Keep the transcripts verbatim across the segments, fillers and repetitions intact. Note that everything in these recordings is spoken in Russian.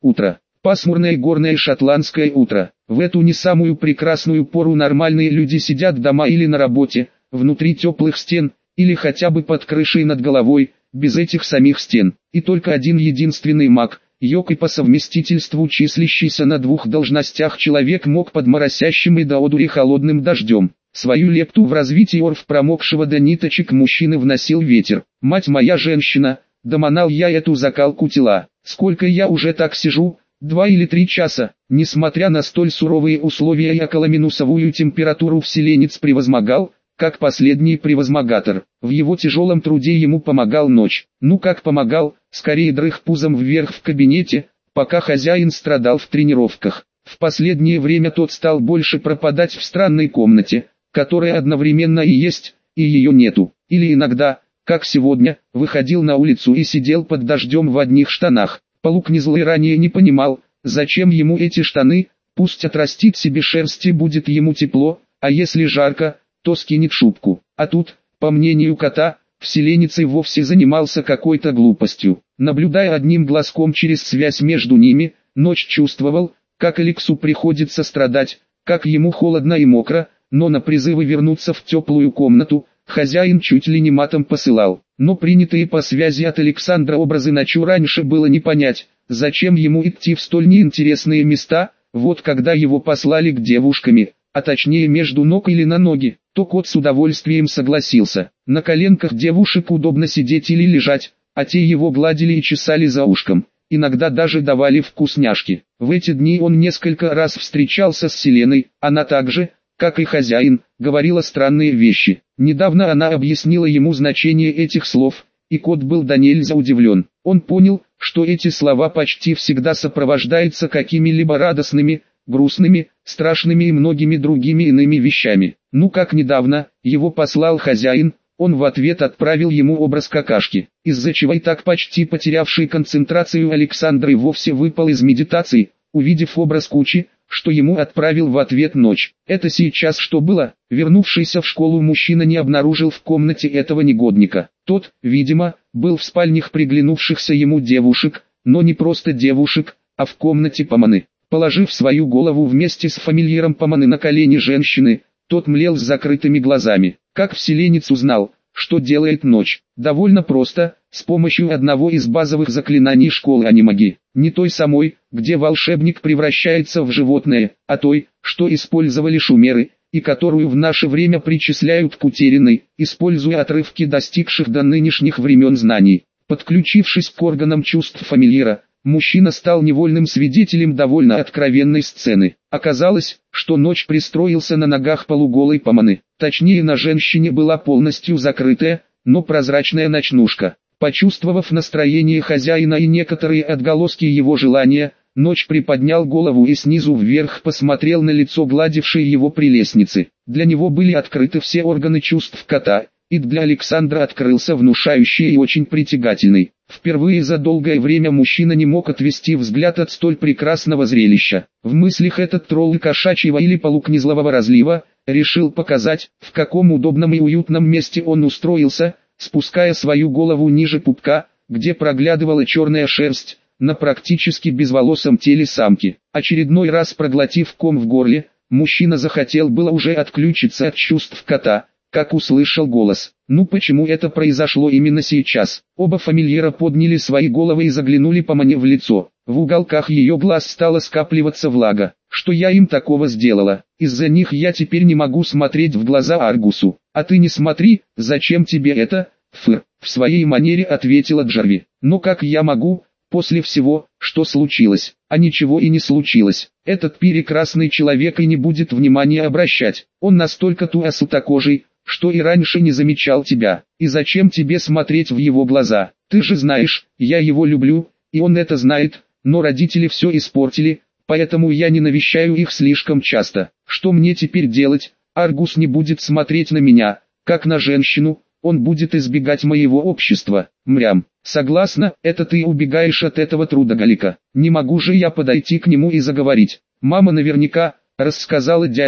Утро. Пасмурное горное шотландское утро. В эту не самую прекрасную пору нормальные люди сидят дома или на работе, внутри теплых стен, или хотя бы под крышей над головой, без этих самих стен. И только один единственный маг, йог и по совместительству числящийся на двух должностях человек мог под моросящим и до одури холодным дождем. Свою лепту в развитие орф промокшего до ниточек мужчины вносил ветер. Мать моя женщина, доманал я эту закалку тела. Сколько я уже так сижу? Два или три часа. Несмотря на столь суровые условия и околоминусовую температуру, вселенец превозмогал, как последний превозмогатор. В его тяжелом труде ему помогал ночь. Ну как помогал, скорее дрых пузом вверх в кабинете, пока хозяин страдал в тренировках. В последнее время тот стал больше пропадать в странной комнате, которая одновременно и есть, и ее нету. Или иногда, как сегодня, выходил на улицу и сидел под дождем в одних штанах. Полукнизлый ранее не понимал, зачем ему эти штаны, пусть отрастит себе шерсть и будет ему тепло, а если жарко, то скинет шубку. А тут, по мнению кота, вселенец и вовсе занимался какой-то глупостью. Наблюдая одним глазком через связь между ними, Ночь чувствовал, как Алексу приходится страдать, как ему холодно и мокро, но на призывы вернуться в теплую комнату, хозяин чуть ли не матом посылал. Но принятые по связи от Александра образы ночью раньше было не понять, зачем ему идти в столь неинтересные места. Вот когда его послали к девушками, а точнее между ног или на ноги, то кот с удовольствием согласился. На коленках девушек удобно сидеть или лежать, а те его гладили и чесали за ушком, иногда даже давали вкусняшки. В эти дни он несколько раз встречался с Селеной, она также, как и хозяин, говорила странные вещи. Недавно она объяснила ему значение этих слов, и кот был до нельзя удивлен. Он понял, что эти слова почти всегда сопровождаются какими-либо радостными, грустными, страшными и многими другими иными вещами. Ну как недавно, его послал хозяин, он в ответ отправил ему образ какашки, из-за чего и так почти потерявший концентрацию Александр и вовсе выпал из медитации, увидев образ кучи, что ему отправил в ответ Ночь. Это сейчас что было? Вернувшийся в школу мужчина не обнаружил в комнате этого негодника. Тот, видимо, был в спальнях приглянувшихся ему девушек, но не просто девушек, а в комнате Поманы. Положив свою голову вместе с фамильяром Поманы на колени женщины, тот млел с закрытыми глазами. Как вселенец узнал, что делает Ночь? Довольно просто, с помощью одного из базовых заклинаний школы анимаги. Не той самой, где волшебник превращается в животное, а той, что использовали шумеры, и которую в наше время причисляют к утерянной, используя отрывки достигших до нынешних времен знаний. Подключившись к органам чувств фамильяра, мужчина стал невольным свидетелем довольно откровенной сцены. Оказалось, что Ночь пристроился на ногах полуголой Поманы. Точнее, на женщине была полностью закрытая, но прозрачная ночнушка. Почувствовав настроение хозяина и некоторые отголоски его желания, Ночь приподнял голову и снизу вверх посмотрел на лицо гладившей его прелестницы. Для него были открыты все органы чувств кота, и для Александра открылся внушающий и очень притягательный. Впервые за долгое время мужчина не мог отвести взгляд от столь прекрасного зрелища. В мыслях этот тролль кошачьего или полукнизлового разлива решил показать, в каком удобном и уютном месте он устроился, спуская свою голову ниже пупка, где проглядывала черная шерсть, на практически безволосом теле самки. Очередной раз проглотив ком в горле, мужчина захотел было уже отключиться от чувств кота, как услышал голос. Ну почему это произошло именно сейчас? Оба фамильяра подняли свои головы и заглянули Помане в лицо. В уголках ее глаз стала скапливаться влага. Что я им такого сделала? Из-за них я теперь не могу смотреть в глаза Аргусу. А ты не смотри, зачем тебе это? Фыр, в своей манере ответила Джарви. Но как я могу, после всего, что случилось? А ничего и не случилось. Этот прекрасный человек и не будет внимания обращать. Он настолько туасутокожий, что и раньше не замечал тебя. И зачем тебе смотреть в его глаза? Ты же знаешь, я его люблю, и он это знает, но родители все испортили, поэтому я не навещаю их слишком часто. Что мне теперь делать? Аргус не будет смотреть на меня, как на женщину, он будет избегать моего общества. Мрям. Согласна, это ты убегаешь от этого трудоголика. Не могу же я подойти к нему и заговорить. Мама наверняка рассказала дяде,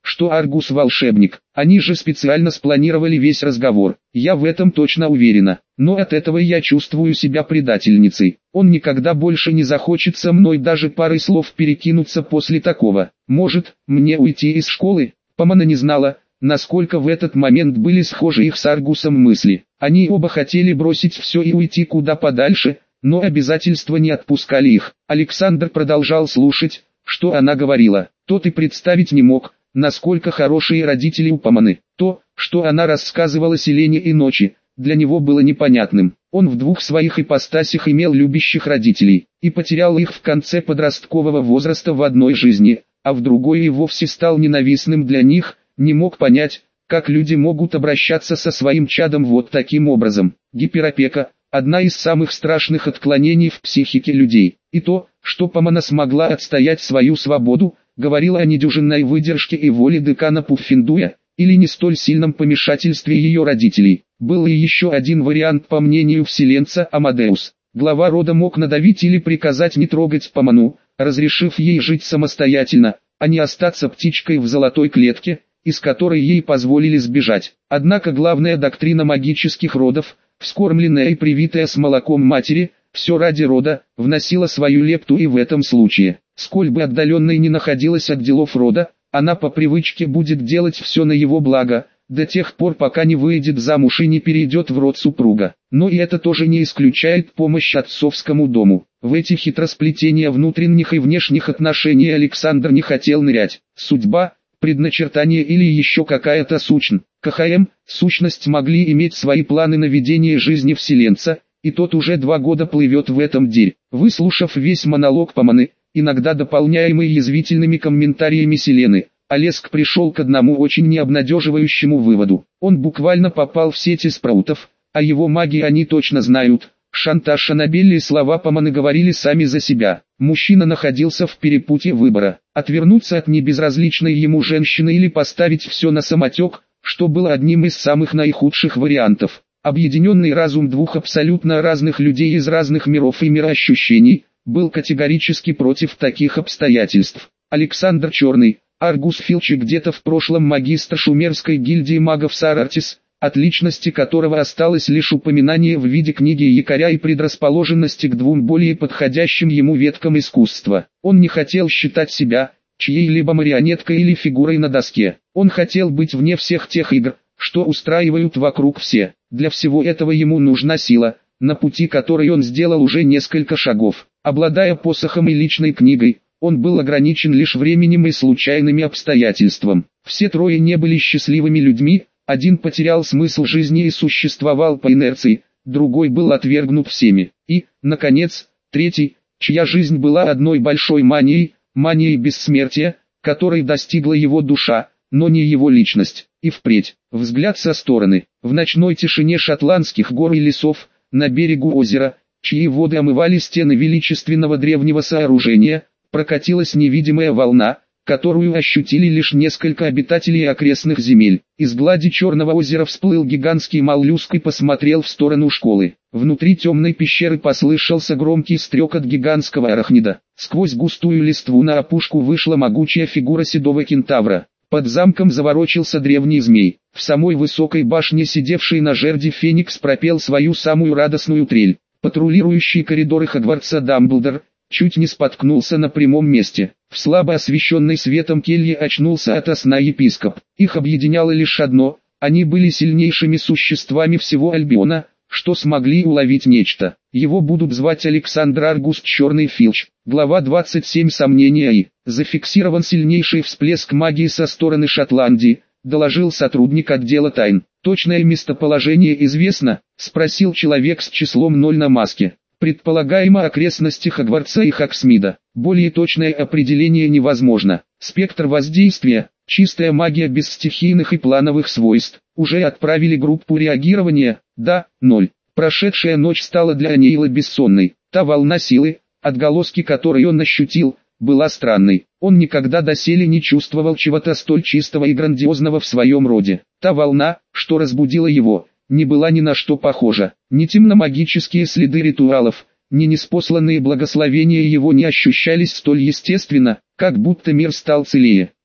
что Аргус волшебник. Они же специально спланировали весь разговор. Я в этом точно уверена. Но от этого я чувствую себя предательницей. Он никогда больше не захочет со мной даже парой слов перекинуться после такого. Может, мне уйти из школы? Помана не знала, насколько в этот момент были схожи их с Аргусом мысли. Они оба хотели бросить все и уйти куда подальше, но обязательства не отпускали их. Александр продолжал слушать, что она говорила. Тот и представить не мог, насколько хорошие родители у Поманы. То, что она рассказывала Селене и Ночи, для него было непонятным. Он в двух своих ипостасях имел любящих родителей, и потерял их в конце подросткового возраста в одной жизни, а в другой и вовсе стал ненавистным для них, не мог понять, как люди могут обращаться со своим чадом вот таким образом. Гиперопека – одна из самых страшных отклонений в психике людей, и то, что Помана смогла отстоять свою свободу, говорила о недюжинной выдержке и воле декана Пуффендуя, или не столь сильном помешательстве ее родителей. Был и еще один вариант по мнению вселенца Амадеус. Глава рода мог надавить или приказать не трогать Поману, разрешив ей жить самостоятельно, а не остаться птичкой в золотой клетке, из которой ей позволили сбежать. Однако главная доктрина магических родов, вскормленная и привитая с молоком матери, все ради рода, вносила свою лепту и в этом случае. Сколь бы отдаленной ни находилась от делов рода, она по привычке будет делать все на его благо, до тех пор пока не выйдет замуж и не перейдет в род супруга. Но и это тоже не исключает помощь отцовскому дому. В эти хитросплетения внутренних и внешних отношений Александр не хотел нырять. Судьба, предначертание или еще какая-то сущность, КХМ, сущность могли иметь свои планы на ведение жизни вселенца, и тот уже два года плывет в этом дерь. Выслушав весь монолог Поманы, иногда дополняемый язвительными комментариями Селены, Олеск пришел к одному очень необнадеживающему выводу. Он буквально попал в сети спраутов, а его маги они точно знают. Шантаж Аннабелли и слова Поманы говорили сами за себя. Мужчина находился в перепутье выбора. Отвернуться от небезразличной ему женщины или поставить все на самотек, что было одним из самых наихудших вариантов. Объединенный разум двух абсолютно разных людей из разных миров и мироощущений, был категорически против таких обстоятельств. Александр Черный, Аргус Филчи, где-то в прошлом магистр шумерской гильдии магов Сарартис, от личности которого осталось лишь упоминание в виде книги якоря и предрасположенности к двум более подходящим ему веткам искусства. Он не хотел считать себя чьей-либо марионеткой или фигурой на доске. Он хотел быть вне всех тех игр, что устраивают вокруг все. Для всего этого ему нужна сила, на пути которой он сделал уже несколько шагов. Обладая посохом и личной книгой, он был ограничен лишь временем и случайными обстоятельствами. Все трое не были счастливыми людьми, один потерял смысл жизни и существовал по инерции, другой был отвергнут всеми. И, наконец, третий, чья жизнь была одной большой манией, манией бессмертия, которой достигла его душа, но не его личность. И впредь, взгляд со стороны, в ночной тишине шотландских гор и лесов, на берегу озера, чьи воды омывали стены величественного древнего сооружения, прокатилась невидимая волна, которую ощутили лишь несколько обитателей окрестных земель. Из глади Черного озера всплыл гигантский моллюск и посмотрел в сторону школы. Внутри темной пещеры послышался громкий стрекот гигантского арахнида. Сквозь густую листву на опушку вышла могучая фигура седого кентавра. Под замком заворочился древний змей. В самой высокой башне сидевший на жерди Феникс пропел свою самую радостную трель. Патрулирующий коридоры Хогвартса Дамблдор чуть не споткнулся на прямом месте. В слабо освещенной светом келье очнулся ото сна епископ. Их объединяло лишь одно: они были сильнейшими существами всего Альбиона, что смогли уловить нечто. Его будут звать Александр Аргус Черный Филч. Глава двадцать семь. Сомнения и зафиксирован сильнейший всплеск магии со стороны Шотландии, доложил сотрудник отдела тайн. Точное местоположение известно? Спросил человек с числом ноль на маске. Предполагаемо окрестности Хогвартса и Хоксмида. Более точное определение невозможно. Спектр воздействия, чистая магия без стихийных и плановых свойств. Уже отправили группу реагирования? Да, ноль. Прошедшая ночь стала для Нейла бессонной. Та волна силы, отголоски которой он ощутил, была странной. Он никогда доселе не чувствовал чего-то столь чистого и грандиозного в своем роде. Та волна, что разбудила его, не была ни на что похожа. Ни темно-магические следы ритуалов, ни неспосланные благословения его не ощущались столь естественно, как будто мир стал целее.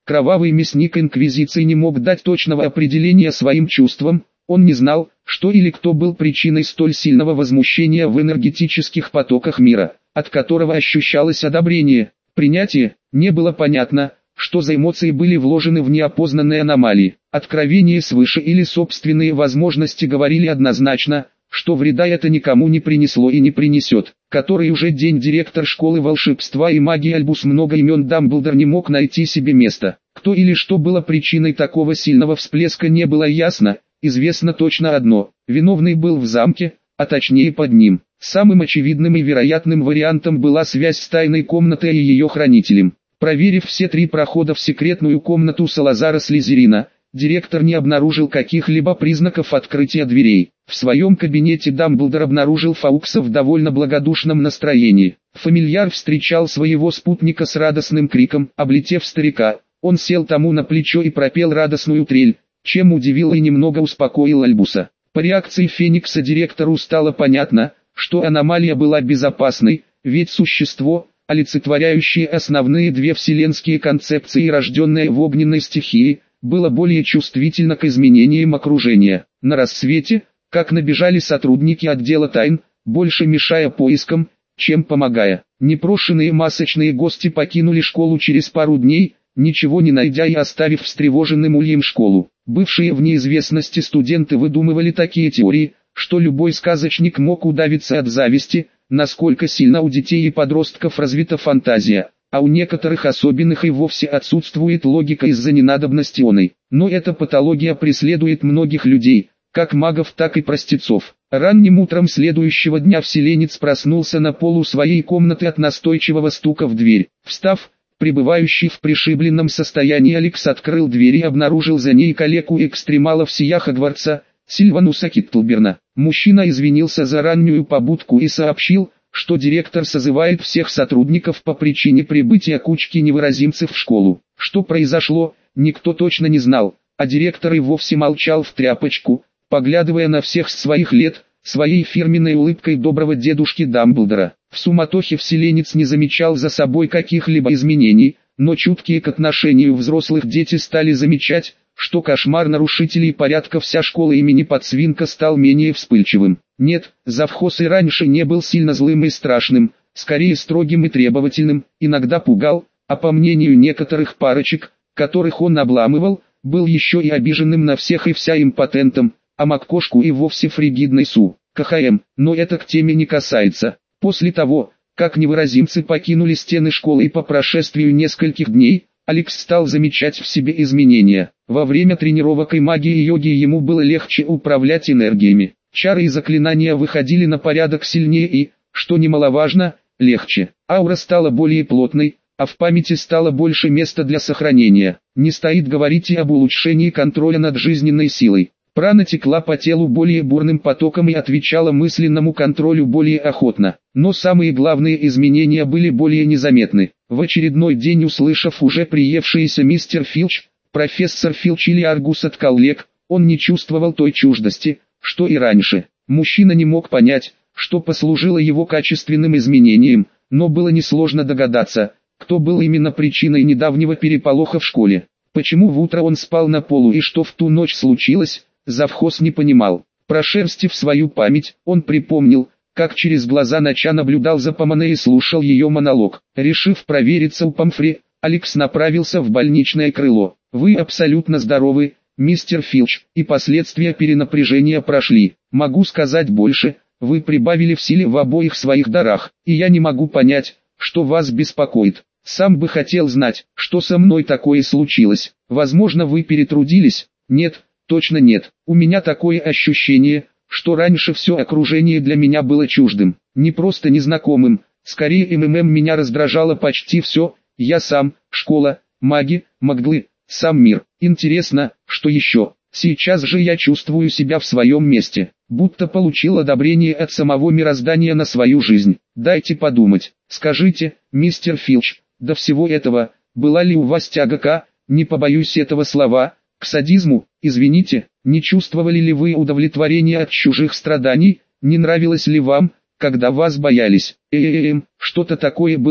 Кровавый мясник Инквизиции не мог дать точного определения своим чувствам, он не знал, что или кто был причиной столь сильного возмущения в энергетических потоках мира, от которого ощущалось одобрение, принятие. Не было понятно, что за эмоции были вложены в неопознанные аномалии. Откровение свыше или собственные возможности говорили однозначно, что вреда это никому не принесло и не принесет. Который уже день директор школы волшебства и магии Альбус много имен Дамблдор не мог найти себе места. Кто или что было причиной такого сильного всплеска не было ясно, известно точно одно: виновный был в замке, а точнее под ним. Самым очевидным и вероятным вариантом была связь с тайной комнатой и ее хранителем. Проверив все три прохода в секретную комнату Салазара Слизерина, директор не обнаружил каких-либо признаков открытия дверей. В своем кабинете Дамблдор обнаружил Фаукса в довольно благодушном настроении. Фамильяр встречал своего спутника с радостным криком. Облетев старика, он сел тому на плечо и пропел радостную трель, чем удивил и немного успокоил Альбуса. По реакции Феникса директору стало понятно, что аномалия была безопасной, ведь существо, олицетворяющее основные две вселенские концепции и рожденное в огненной стихии, было более чувствительно к изменениям окружения. На рассвете, как набежали сотрудники отдела тайн, больше мешая поискам, чем помогая. Непрошенные масочные гости покинули школу через пару дней, ничего не найдя и оставив встревоженным ульем школу. Бывшие в неизвестности студенты выдумывали такие теории, что любой сказочник мог удавиться от зависти, насколько сильно у детей и подростков развита фантазия, а у некоторых особенных и вовсе отсутствует логика из-за ненадобности оной. Но эта патология преследует многих людей, как магов, так и простецов. Ранним утром следующего дня вселенец проснулся на полу своей комнаты от настойчивого стука в дверь. Встав, пребывающий в пришибленном состоянии Алекс открыл дверь и обнаружил за ней калеку-экстремала всея Хогвартса, Сильвануса Киттлберна. Мужчина извинился за раннюю побудку и сообщил, что директор созывает всех сотрудников по причине прибытия кучки невыразимцев в школу. Что произошло, никто точно не знал, а директор и вовсе молчал в тряпочку, поглядывая на всех с своих лет, своей фирменной улыбкой доброго дедушки Дамблдора. В суматохе вселенец не замечал за собой каких-либо изменений, но чуткие к отношению взрослых дети стали замечать, что кошмар нарушителей порядка вся школа имени Подсвинка стал менее вспыльчивым. Нет, завхоз и раньше не был сильно злым и страшным, скорее строгим и требовательным, иногда пугал, а по мнению некоторых парочек, которых он обламывал, был еще и обиженным на всех и вся импотентом, а Маккошку и вовсе фригидной Су. КХМ, но это к теме не касается. После того, как невыразимцы покинули стены школы и по прошествию нескольких дней, Алекс стал замечать в себе изменения. Во время тренировок и магии и йоги ему было легче управлять энергиями. Чары и заклинания выходили на порядок сильнее и, что немаловажно, легче. Аура стала более плотной, а в памяти стало больше места для сохранения. Не стоит говорить и об улучшении контроля над жизненной силой. Прана текла по телу более бурным потоком и отвечала мысленному контролю более охотно. Но самые главные изменения были более незаметны. В очередной день, услышав уже приевшийся мистер Филч, профессор Филч или Аргус от коллег, он не чувствовал той чуждости, что и раньше. Мужчина не мог понять, что послужило его качественным изменением, но было несложно догадаться, кто был именно причиной недавнего переполоха в школе. Почему в утро он спал на полу и что в ту ночь случилось, завхоз не понимал. Прошерстив свою память, он припомнил, как через глаза ноча наблюдал за Помоне и слушал ее монолог. Решив провериться у Помфри, Алекс направился в больничное крыло. «Вы абсолютно здоровы, мистер Филч, и последствия перенапряжения прошли. Могу сказать больше, вы прибавили в силе в обоих своих дарах, и я не могу понять, что вас беспокоит. Сам бы хотел знать, что со мной такое случилось. Возможно, вы перетрудились?» «Нет, точно нет. У меня такое ощущение, что раньше все окружение для меня было чуждым, не просто незнакомым, скорее МММ меня раздражало почти все, я сам, школа, маги, маглы, сам мир. Интересно, что еще? Сейчас же я чувствую себя в своем месте, будто получил одобрение от самого мироздания на свою жизнь. Дайте подумать. Скажите, мистер Филч, до всего этого, была ли у вас тяга к, не побоюсь этого слова, к садизму? Извините, не чувствовали ли вы удовлетворения от чужих страданий? Не нравилось ли вам, когда вас боялись? Эм, что-то такое было,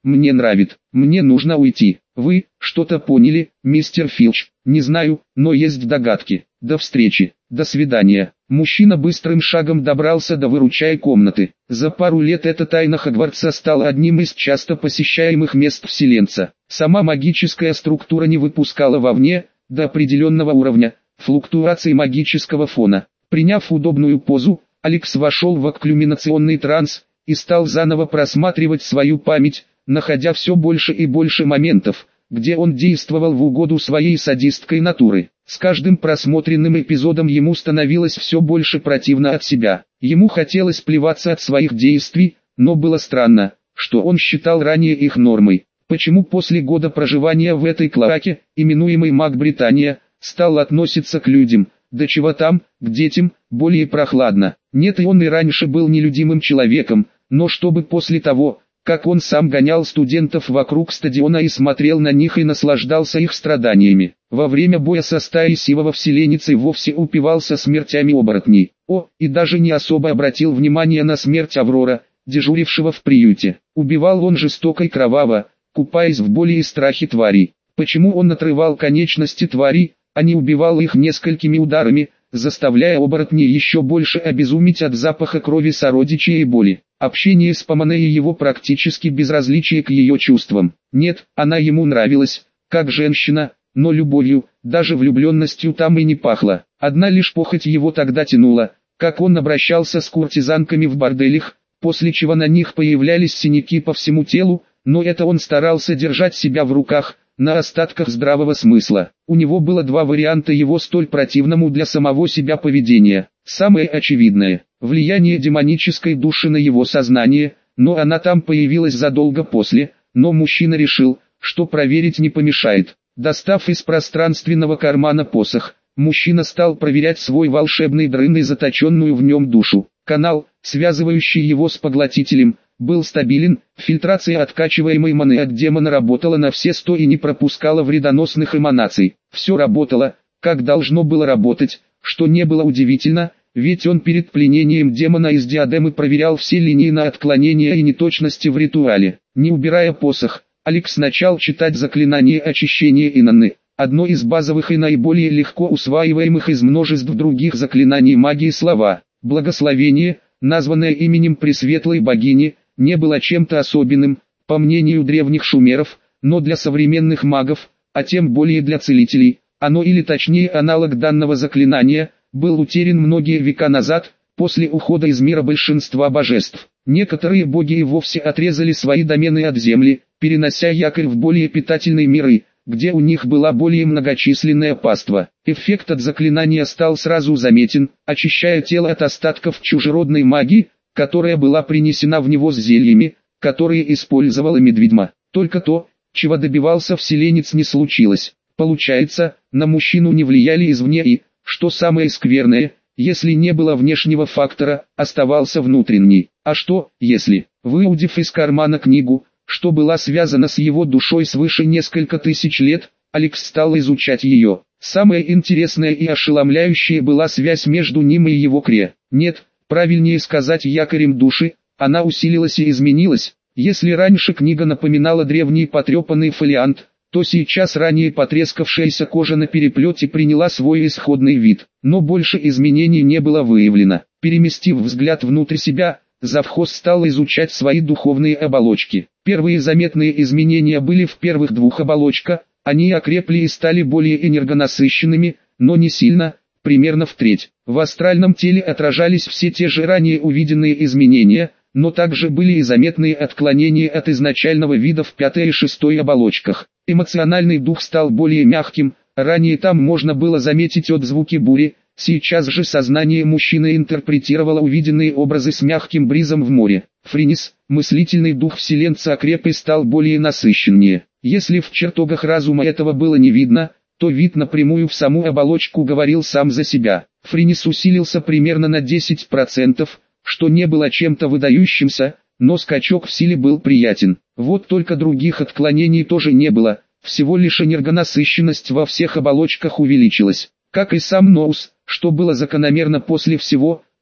мне нравится, мне нужно уйти. Вы что-то поняли, мистер Филч? Не знаю, но есть догадки. До встречи, до свидания. Мужчина быстрым шагом добрался до выручай комнаты. За пару лет эта тайна Хогвартса стала одним из часто посещаемых мест вселенца. Сама магическая структура не выпускала вовне, до определенного уровня, флуктуаций магического фона. Приняв удобную позу, Алекс вошел в окклюминационный транс и стал заново просматривать свою память, находя все больше и больше моментов, где он действовал в угоду своей садистской натуры. С каждым просмотренным эпизодом ему становилось все больше противно от себя. Ему хотелось плеваться от своих действий, но было странно, что он считал ранее их нормой. Почему после года проживания в этой клоаке, именуемой Маг-Британия, стал относиться к людям, да чего там, к детям, более прохладно. Нет, и он и раньше был нелюдимым человеком, но чтобы после того, как он сам гонял студентов вокруг стадиона и смотрел на них и наслаждался их страданиями. Во время боя со стаей сивого вселенец и вовсе упивался смертями оборотней. О, и даже не особо обратил внимание на смерть Аврора, дежурившего в приюте. Убивал он жестоко и кроваво, купаясь в боли и страхе тварей. Почему он отрывал конечности тварей, а не убивал их несколькими ударами, заставляя оборотней еще больше обезуметь от запаха крови сородичей и боли? Общение с Помоне и его практически безразличие к ее чувствам. Нет, она ему нравилась, как женщина, но любовью, даже влюбленностью там и не пахло. Одна лишь похоть его тогда тянула, как он обращался с куртизанками в борделях, после чего на них появлялись синяки по всему телу, но это он старался держать себя в руках, на остатках здравого смысла. У него было два варианта его столь противному для самого себя поведения. Самое очевидное – влияние демонической души на его сознание, но она там появилась задолго после, но мужчина решил, что проверить не помешает. Достав из пространственного кармана посох, мужчина стал проверять свой волшебный дрын и заточенную в нем душу. Канал, связывающий его с поглотителем, был стабилен, фильтрация откачиваемой маны от демона работала на все сто и не пропускала вредоносных эманаций. Все работало, как должно было работать, что не было удивительно, ведь он перед пленением демона из диадемы проверял все линии на отклонения и неточности в ритуале. Не убирая посох, Алекс начал читать заклинание очищения Инанны, одно из базовых и наиболее легко усваиваемых из множеств других заклинаний магии слова. Благословение, названное именем Пресветлой Богини, не было чем-то особенным, по мнению древних шумеров, но для современных магов, а тем более для целителей, оно или точнее аналог данного заклинания, был утерян многие века назад, после ухода из мира большинства божеств. Некоторые боги и вовсе отрезали свои домены от земли, перенося якорь в более питательные миры, где у них была более многочисленная паства. Эффект от заклинания стал сразу заметен, очищая тело от остатков чужеродной магии, которая была принесена в него с зельями, которые использовала медведьма. Только то, чего добивался вселенец, не случилось. Получается, на мужчину не влияли извне и, что самое скверное, если не было внешнего фактора, оставался внутренний. А что, если, выудив из кармана книгу, что была связана с его душой свыше несколько тысяч лет, Алекс стал изучать ее. Самое интересное и ошеломляющее была связь между ним и его кре. Нет, правильнее сказать якорем души, она усилилась и изменилась. Если раньше книга напоминала древний потрепанный фолиант, то сейчас ранее потрескавшаяся кожа на переплете приняла свой исходный вид. Но больше изменений не было выявлено. Переместив взгляд внутрь себя, завхоз стал изучать свои духовные оболочки. Первые заметные изменения были в первых двух оболочках, они окрепли и стали более энергонасыщенными, но не сильно, примерно в треть. В астральном теле отражались все те же ранее увиденные изменения, но также были и заметные отклонения от изначального вида в пятой и шестой оболочках. Эмоциональный дух стал более мягким, ранее там можно было заметить отзвуки бури, сейчас же сознание мужчины интерпретировало увиденные образы с мягким бризом в море. Фринис, мыслительный дух вселенца окреп и стал более насыщеннее. Если в чертогах разума этого было не видно, то вид напрямую в саму оболочку говорил сам за себя. Фринис усилился примерно на десять процентов, что не было чем-то выдающимся, но скачок в силе был приятен. Вот только других отклонений тоже не было, всего лишь энергонасыщенность во всех оболочках увеличилась. Как и сам Ноус, что было закономерно после всего,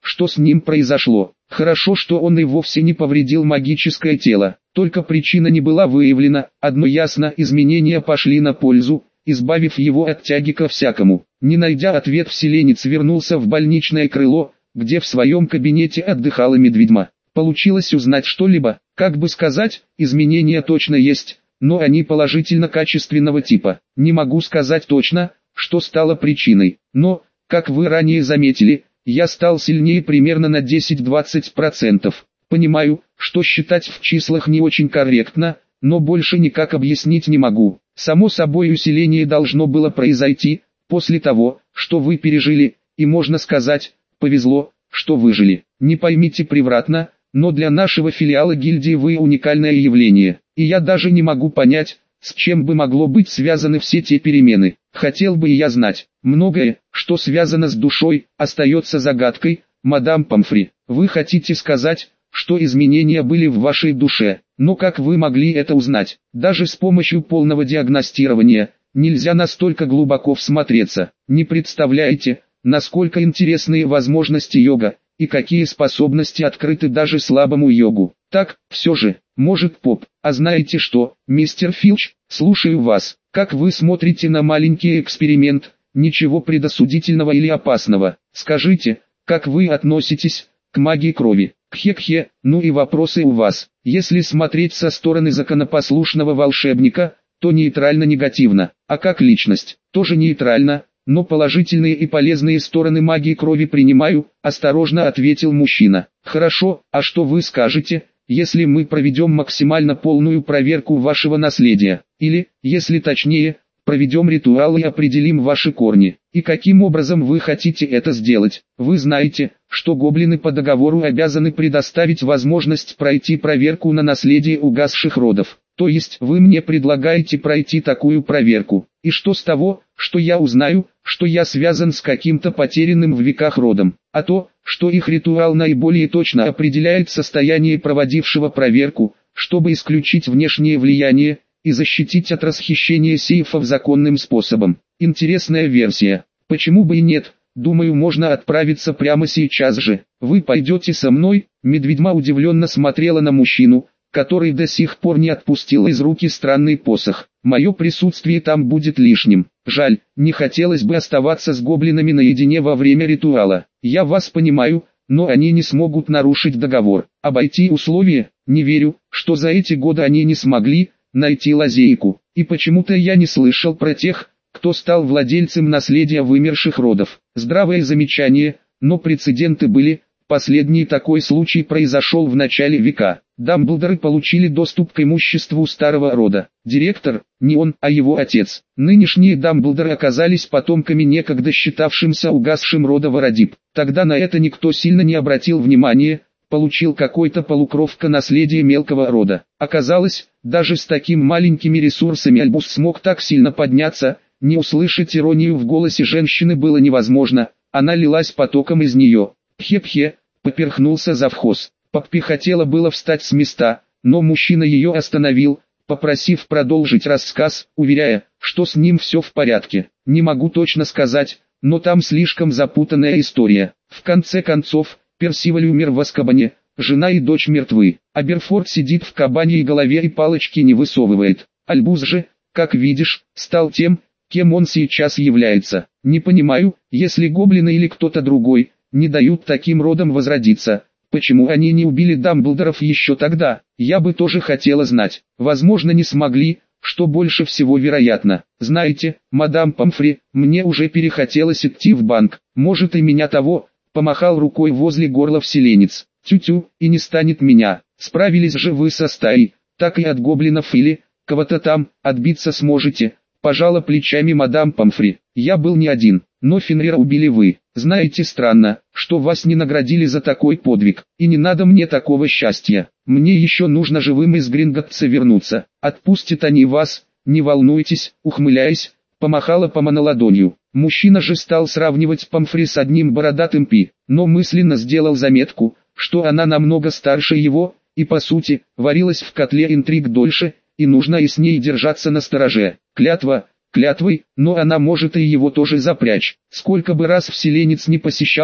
что с ним произошло. Хорошо, что он и вовсе не повредил магическое тело, только причина не была выявлена, одно ясно, изменения пошли на пользу, избавив его от тяги ко всякому. Не найдя ответ, вселенец вернулся в больничное крыло, где в своем кабинете отдыхала медведьма. Получилось узнать что-либо, как бы сказать, изменения точно есть, но они положительно-качественного типа. Не могу сказать точно, что стало причиной, но, как вы ранее заметили, я стал сильнее примерно на десять-двадцать процентов. Понимаю, что считать в числах не очень корректно, но больше никак объяснить не могу. Само собой, усиление должно было произойти после того, что вы пережили, и можно сказать, повезло, что выжили. Не поймите превратно, но для нашего филиала гильдии вы уникальное явление, и я даже не могу понять, с чем бы могло быть связаны все те перемены. Хотел бы и я знать. Многое, что связано с душой, остается загадкой, мадам Помфри. Вы хотите сказать, что изменения были в вашей душе, но как вы могли это узнать? Даже с помощью полного диагностирования нельзя настолько глубоко всмотреться. Не представляете, насколько интересные возможности йога, и какие способности открыты даже слабому йогу. Так, все же, может поп, а знаете что, мистер Филч, слушаю вас, как вы смотрите на маленький эксперимент, ничего предосудительного или опасного, скажите, как вы относитесь к магии крови? Кхе-кхе, ну и вопросы у вас, если смотреть со стороны законопослушного волшебника, то нейтрально-негативно, а как личность, тоже нейтрально, но положительные и полезные стороны магии крови принимаю, осторожно ответил мужчина. Хорошо, а что вы скажете, если мы проведем максимально полную проверку вашего наследия, или, если точнее, проведем ритуал и определим ваши корни, и каким образом вы хотите это сделать? Вы знаете, что гоблины по договору обязаны предоставить возможность пройти проверку на наследие угасших родов. То есть вы мне предлагаете пройти такую проверку, и что с того, что я узнаю, что я связан с каким-то потерянным в веках родом, а то, что их ритуал наиболее точно определяет состояние проводившего проверку, чтобы исключить внешнее влияние и защитить от расхищения сейфов законным способом. Интересная версия. Почему бы и нет? Думаю, можно отправиться прямо сейчас же. Вы пойдете со мной? Медведьма удивленно смотрела на мужчину, который до сих пор не отпустил из руки странный посох. Мое присутствие там будет лишним. Жаль, не хотелось бы оставаться с гоблинами наедине во время ритуала. Я вас понимаю, но они не смогут нарушить договор. Обойти условия? Не верю, что за эти годы они не смогли найти лазейку. И почему-то я не слышал про тех, кто стал владельцем наследия вымерших родов. Здравое замечание, но прецеденты были. Последний такой случай произошел в начале века. Дамблдоры получили доступ к имуществу старого рода. Директор, не он, а его отец. Нынешние Дамблдоры оказались потомками некогда считавшимся угасшим рода Вородип. Тогда на это никто сильно не обратил внимания, получил какой-то полукровка наследия мелкого рода. Оказалось, даже с такими маленькими ресурсами Альбус смог так сильно подняться, не услышать иронию в голосе женщины было невозможно, она лилась потоком из нее. Хе-хе, поперхнулся завхоз. Поппи хотела было встать с места, но мужчина ее остановил, попросив продолжить рассказ, уверяя, что с ним все в порядке. Не могу точно сказать, но там слишком запутанная история. В конце концов, Персиваль умер в Азкабане, жена и дочь мертвы. Аберфорд сидит в кабане и голове и палочки не высовывает. Альбус же, как видишь, стал тем, кем он сейчас является. Не понимаю, если гоблины или кто-то другой не дают таким родам возродиться, почему они не убили Дамблдоров еще тогда? Я бы тоже хотела знать. Возможно, не смогли, что больше всего вероятно. Знаете, мадам Помфри, мне уже перехотелось идти в банк. Может и меня того, помахал рукой возле горла вселенец. Тю-тю, и не станет меня. Справились же вы со стаей, так и от гоблинов или кого-то там отбиться сможете. Пожала плечами мадам Помфри. Я был не один, но Фенрира убили вы. Знаете, странно, что вас не наградили за такой подвиг. И не надо мне такого счастья. Мне еще нужно живым из Гринготца вернуться. Отпустят они вас, не волнуйтесь, ухмыляясь, помахала по ладонью. Мужчина же стал сравнивать Помфри с одним бородатым пи, но мысленно сделал заметку, что она намного старше его, и по сути, варилась в котле интриг дольше, и нужно и с ней держаться настороже. Клятва, клятвой, но она может и его тоже запрячь. Сколько бы раз вселенец не посещал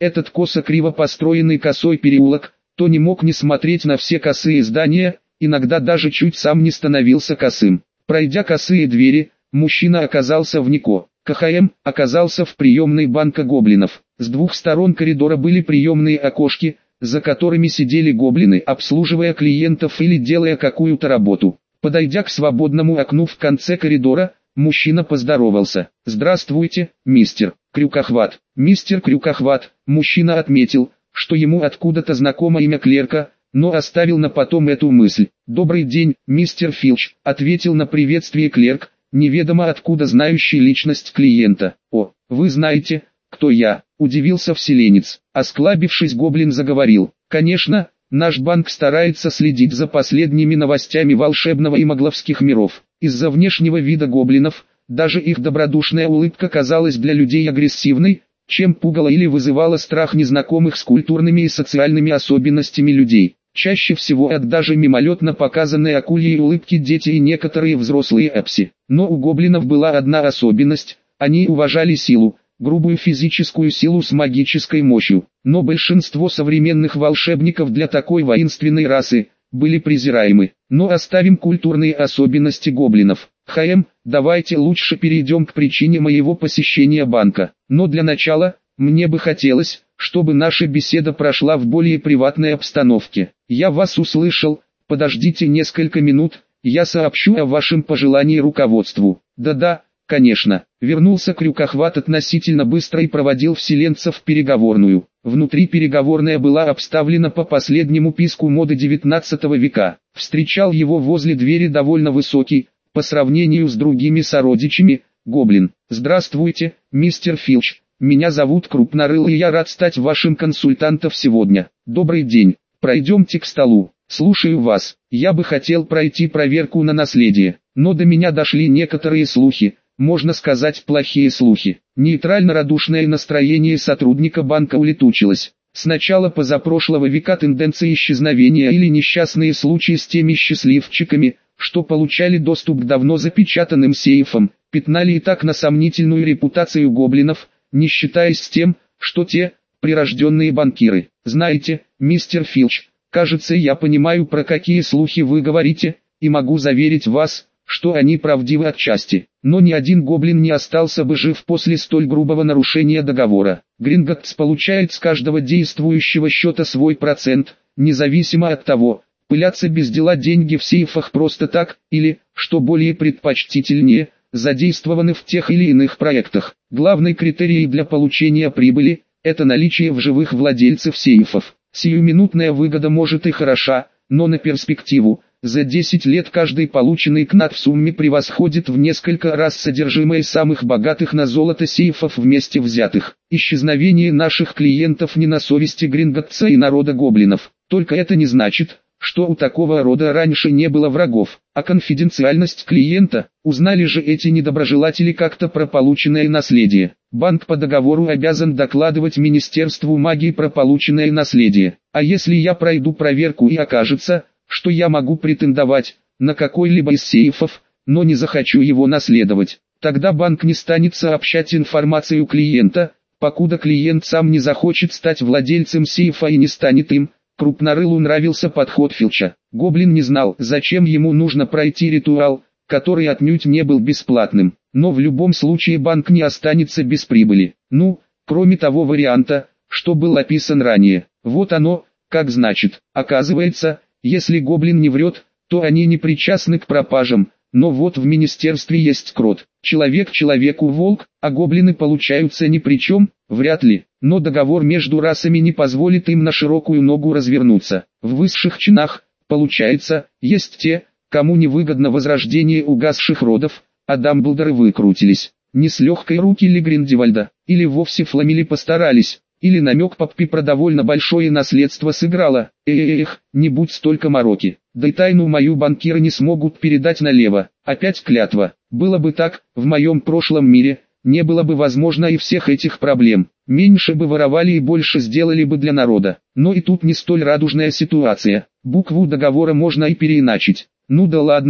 Этот косо-криво построенный косой переулок, то не мог не смотреть на все косые здания, иногда даже чуть сам не становился косым. Пройдя косые двери, мужчина оказался в НИКО. КХМ оказался в приемной банка гоблинов. С двух сторон коридора были приемные окошки, за которыми сидели гоблины, обслуживая клиентов или делая какую-то работу. Подойдя к свободному окну в конце коридора, мужчина поздоровался. «Здравствуйте, мистер Крюкохват». «Мистер Крюкохват», мужчина отметил, что ему откуда-то знакомо имя клерка, но оставил на потом эту мысль. «Добрый день, мистер Филч», ответил на приветствие клерк, неведомо откуда знающий личность клиента. «О, вы знаете, кто я?» – удивился вселенец. Осклабившись, гоблин заговорил. «Конечно, наш банк старается следить за последними новостями волшебного и магловских миров. Из-за внешнего вида гоблинов, даже их добродушная улыбка казалась для людей агрессивной, чем пугала или вызывала страх незнакомых с культурными и социальными особенностями людей. Чаще всего от даже мимолетно показанной акульей улыбки дети и некоторые взрослые эпси. Но у гоблинов была одна особенность: они уважали силу, грубую физическую силу с магической мощью. Но большинство современных волшебников для такой воинственной расы были презираемы. Но оставим культурные особенности гоблинов. ХМ, давайте лучше перейдем к причине моего посещения банка. Но для начала, мне бы хотелось, чтобы наша беседа прошла в более приватной обстановке. Я вас услышал, подождите несколько минут, я сообщу о вашем пожелании руководству. Да-да, конечно. Вернулся Крюкохват относительно быстро и проводил вселенцев в переговорную. Внутри переговорная была обставлена по последнему писку моды девятнадцатого века. Встречал его возле двери довольно высокий, по сравнению с другими сородичами, гоблин. «Здравствуйте, мистер Филч. Меня зовут Крупнорыл и я рад стать вашим консультантом сегодня. Добрый день. Пройдемте к столу. Слушаю вас. Я бы хотел пройти проверку на наследие, но до меня дошли некоторые слухи, можно сказать плохие слухи». Нейтрально-радушное настроение сотрудника банка улетучилось. С начала позапрошлого века тенденция исчезновения или несчастные случаи с теми счастливчиками, что получали доступ к давно запечатанным сейфам, пятнали и так на сомнительную репутацию гоблинов, не считаясь с тем, что те – прирожденные банкиры. Знаете, мистер Филч, кажется, я понимаю, про какие слухи вы говорите, и могу заверить вас, что они правдивы отчасти. Но ни один гоблин не остался бы жив после столь грубого нарушения договора. Гринготтс получает с каждого действующего счета свой процент, независимо от того, пылятся без дела деньги в сейфах просто так, или, что более предпочтительнее, задействованы в тех или иных проектах. Главный критерий для получения прибыли – это наличие в живых владельцев сейфов. Сиюминутная выгода может и хороша, но на перспективу, за десять лет каждый полученный кнат в сумме превосходит в несколько раз содержимое самых богатых на золото сейфов вместе взятых. Исчезновение наших клиентов не на совести Гринготтса и народа гоблинов. Только это не значит, что у такого рода раньше не было врагов. А конфиденциальность клиента, узнали же эти недоброжелатели как-то про полученное наследие. Банк по договору обязан докладывать Министерству магии про полученное наследие. А если я пройду проверку и окажется, что я могу претендовать на какой-либо из сейфов, но не захочу его наследовать, тогда банк не станет сообщать информацию клиента, покуда клиент сам не захочет стать владельцем сейфа и не станет им. Крупнорылу нравился подход Филча. Гоблин не знал, зачем ему нужно пройти ритуал, который отнюдь не был бесплатным, но в любом случае банк не останется без прибыли. Ну, кроме того варианта, что был описан ранее. Вот оно, как значит. Оказывается, если гоблин не врет, то они не причастны к пропажам, но вот в министерстве есть крот. Человек человеку волк, а гоблины получаются ни при чем, вряд ли. Но договор между расами не позволит им на широкую ногу развернуться. В высших чинах, получается, есть те, кому невыгодно возрождение угасших родов, а Дамблдоры выкрутились. Не с легкой руки ли Гриндевальда, или вовсе Фламели постарались, или намек Поппи про довольно большое наследство сыграло. Эх, не будь столько мороки. Да и тайну мою банкиры не смогут передать налево. Опять клятва. Было бы так, в моем прошлом мире, не было бы возможно и всех этих проблем. Меньше бы воровали и больше сделали бы для народа. Но и тут не столь радужная ситуация. Букву договора можно и переиначить. Ну да ладно,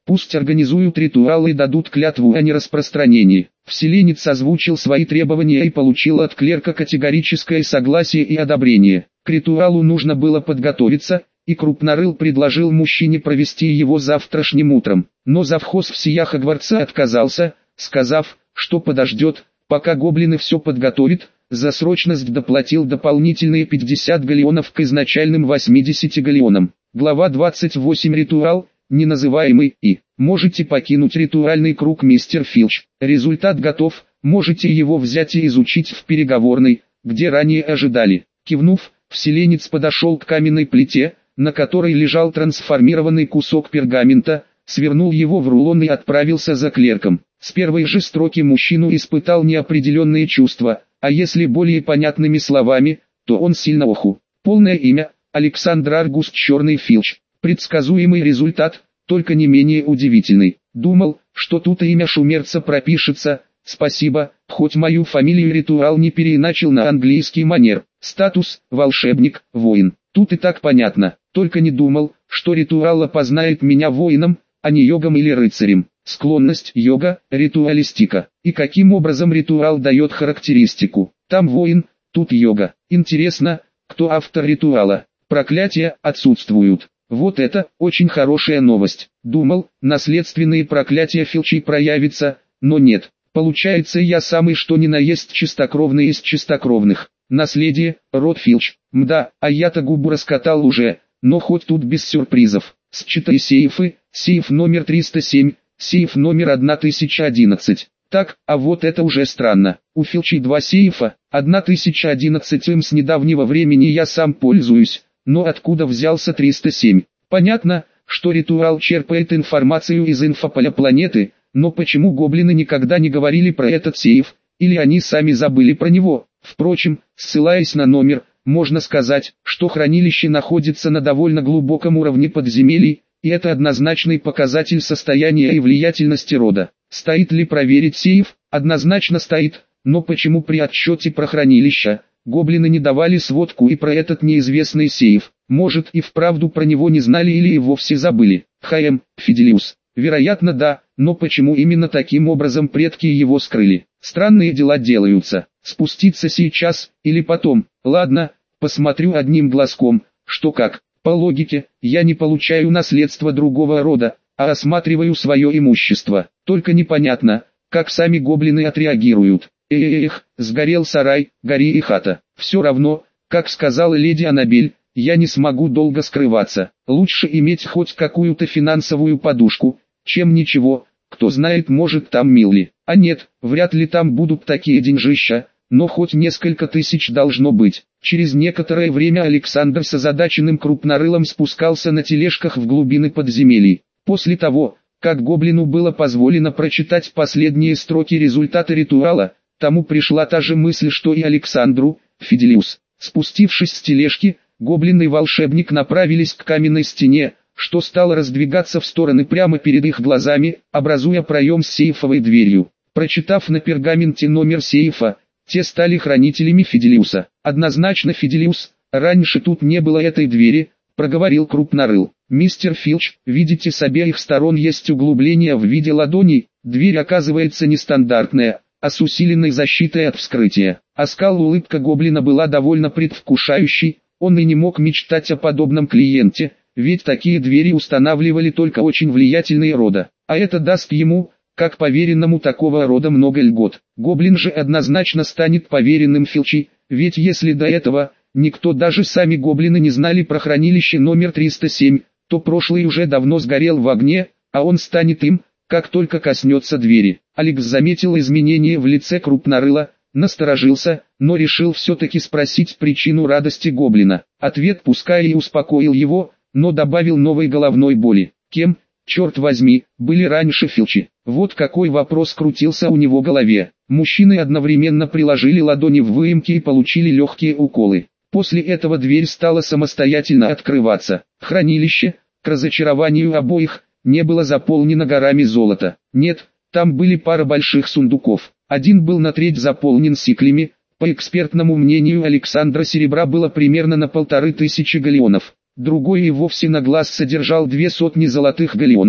Пусть организуют ритуал и дадут клятву о нераспространении. Вселенец озвучил свои требования и получил от клерка категорическое согласие и одобрение. К ритуалу нужно было подготовиться, и Крупнорыл предложил мужчине провести его завтрашним утром. Но завхоз всея Хогвартса отказался, сказав, что подождет, пока гоблины все подготовят. За срочность доплатил дополнительные пятьдесят галлеонов к изначальным восьмидесяти галлеонам. Глава двадцать восемь. Ритуал, неназываемый и. Можете покинуть ритуальный круг, мистер Филч. Результат готов, можете его взять и изучить в переговорной, где ранее ожидали. Кивнув, вселенец подошел к каменной плите, на которой лежал трансформированный кусок пергамента, свернул его в рулон и отправился за клерком. С первой же строки мужчину испытал неопределенные чувства, а если более понятными словами, то он сильно оху. Полное имя – Александр Аргус Черный Филч. Предсказуемый результат, только не менее удивительный. Думал, что тут имя шумерца пропишется. Спасибо, хоть мою фамилию ритуал не переиначил на английский манер. Статус – волшебник, воин. Тут и так понятно. Только не думал, что ритуал опознает меня воином, а не йогом или рыцарем. Склонность йога, ритуалистика. И каким образом ритуал дает характеристику? Там воин, тут йога. Интересно, кто автор ритуала? Проклятия отсутствуют. Вот это очень хорошая новость. Думал, наследственные проклятия Филчей проявятся, но нет. Получается, я самый что ни на есть чистокровный из чистокровных. Наследие, род Филч. Мда, а я-то губу раскатал уже, но хоть тут без сюрпризов. Считай сейфы, сейф номер триста семь, сейф номер тысяча одиннадцать. Так, а вот это уже странно. У Филчей два сейфа, тысяча одиннадцать им с недавнего времени я сам пользуюсь, но откуда взялся триста семь? Понятно, что ритуал черпает информацию из инфополя планеты, но почему гоблины никогда не говорили про этот сейф, или они сами забыли про него? Впрочем, ссылаясь на номер, можно сказать, что хранилище находится на довольно глубоком уровне подземелий, и это однозначный показатель состояния и влиятельности рода. Стоит ли проверить сейф? Однозначно стоит, но почему при отчете про хранилище гоблины не давали сводку и про этот неизвестный сейф? Может, и вправду про него не знали или и вовсе забыли? Х.М. Фиделиус. Вероятно, да, но почему именно таким образом предки его скрыли? Странные дела делаются. Спуститься сейчас, или потом? Ладно, посмотрю одним глазком, что как. По логике, я не получаю наследство другого рода, а осматриваю свое имущество. Только непонятно, как сами гоблины отреагируют. Эх, сгорел сарай, гори и хата. Все равно, как сказала леди Аннабель, я не смогу долго скрываться. Лучше иметь хоть какую-то финансовую подушку, чем ничего. Кто знает, может там Милли. А нет, вряд ли там будут такие деньжища, но хоть несколько тысяч должно быть. Через некоторое время Александр с озадаченным Крупнорылом спускался на тележках в глубины подземелий. После того, как гоблину было позволено прочитать последние строки результата ритуала, тому пришла та же мысль, что и Александру. Фиделиус. Спустившись с тележки, гоблин и волшебник направились к каменной стене, что стало раздвигаться в стороны прямо перед их глазами, образуя проем с сейфовой дверью. Прочитав на пергаменте номер сейфа, те стали хранителями Фиделиуса. Однозначно Фиделиус, раньше тут не было этой двери, проговорил Крупнорыл. Мистер Филч, видите, с обеих сторон есть углубление в виде ладоней, дверь оказывается нестандартная, а с усиленной защитой от вскрытия. Оскал улыбка гоблина была довольно предвкушающей, он и не мог мечтать о подобном клиенте, ведь такие двери устанавливали только очень влиятельные рода, а это даст ему, как поверенному такого рода, много льгот. Гоблин же однозначно станет поверенным Филчей, ведь если до этого никто, даже сами гоблины, не знали про хранилище номер триста семь, то прошлый уже давно сгорел в огне, а он станет им, как только коснется двери. Алекс заметил изменения в лице Крупнорыла, насторожился, но решил все-таки спросить причину радости гоблина. Ответ пускай и успокоил его, но добавил новой головной боли. Кем, черт возьми, были раньше Филчи? Вот какой вопрос крутился у него в голове. Мужчины одновременно приложили ладони в выемки и получили легкие уколы. После этого дверь стала самостоятельно открываться. Хранилище, к разочарованию обоих, не было заполнено горами золота. Нет, там были пара больших сундуков. Один был на треть заполнен сиклями. По экспертному мнению Александра, серебра было примерно на полторы тысячи галлеонов. Другой и вовсе на глаз содержал две сотни золотых галлеонов,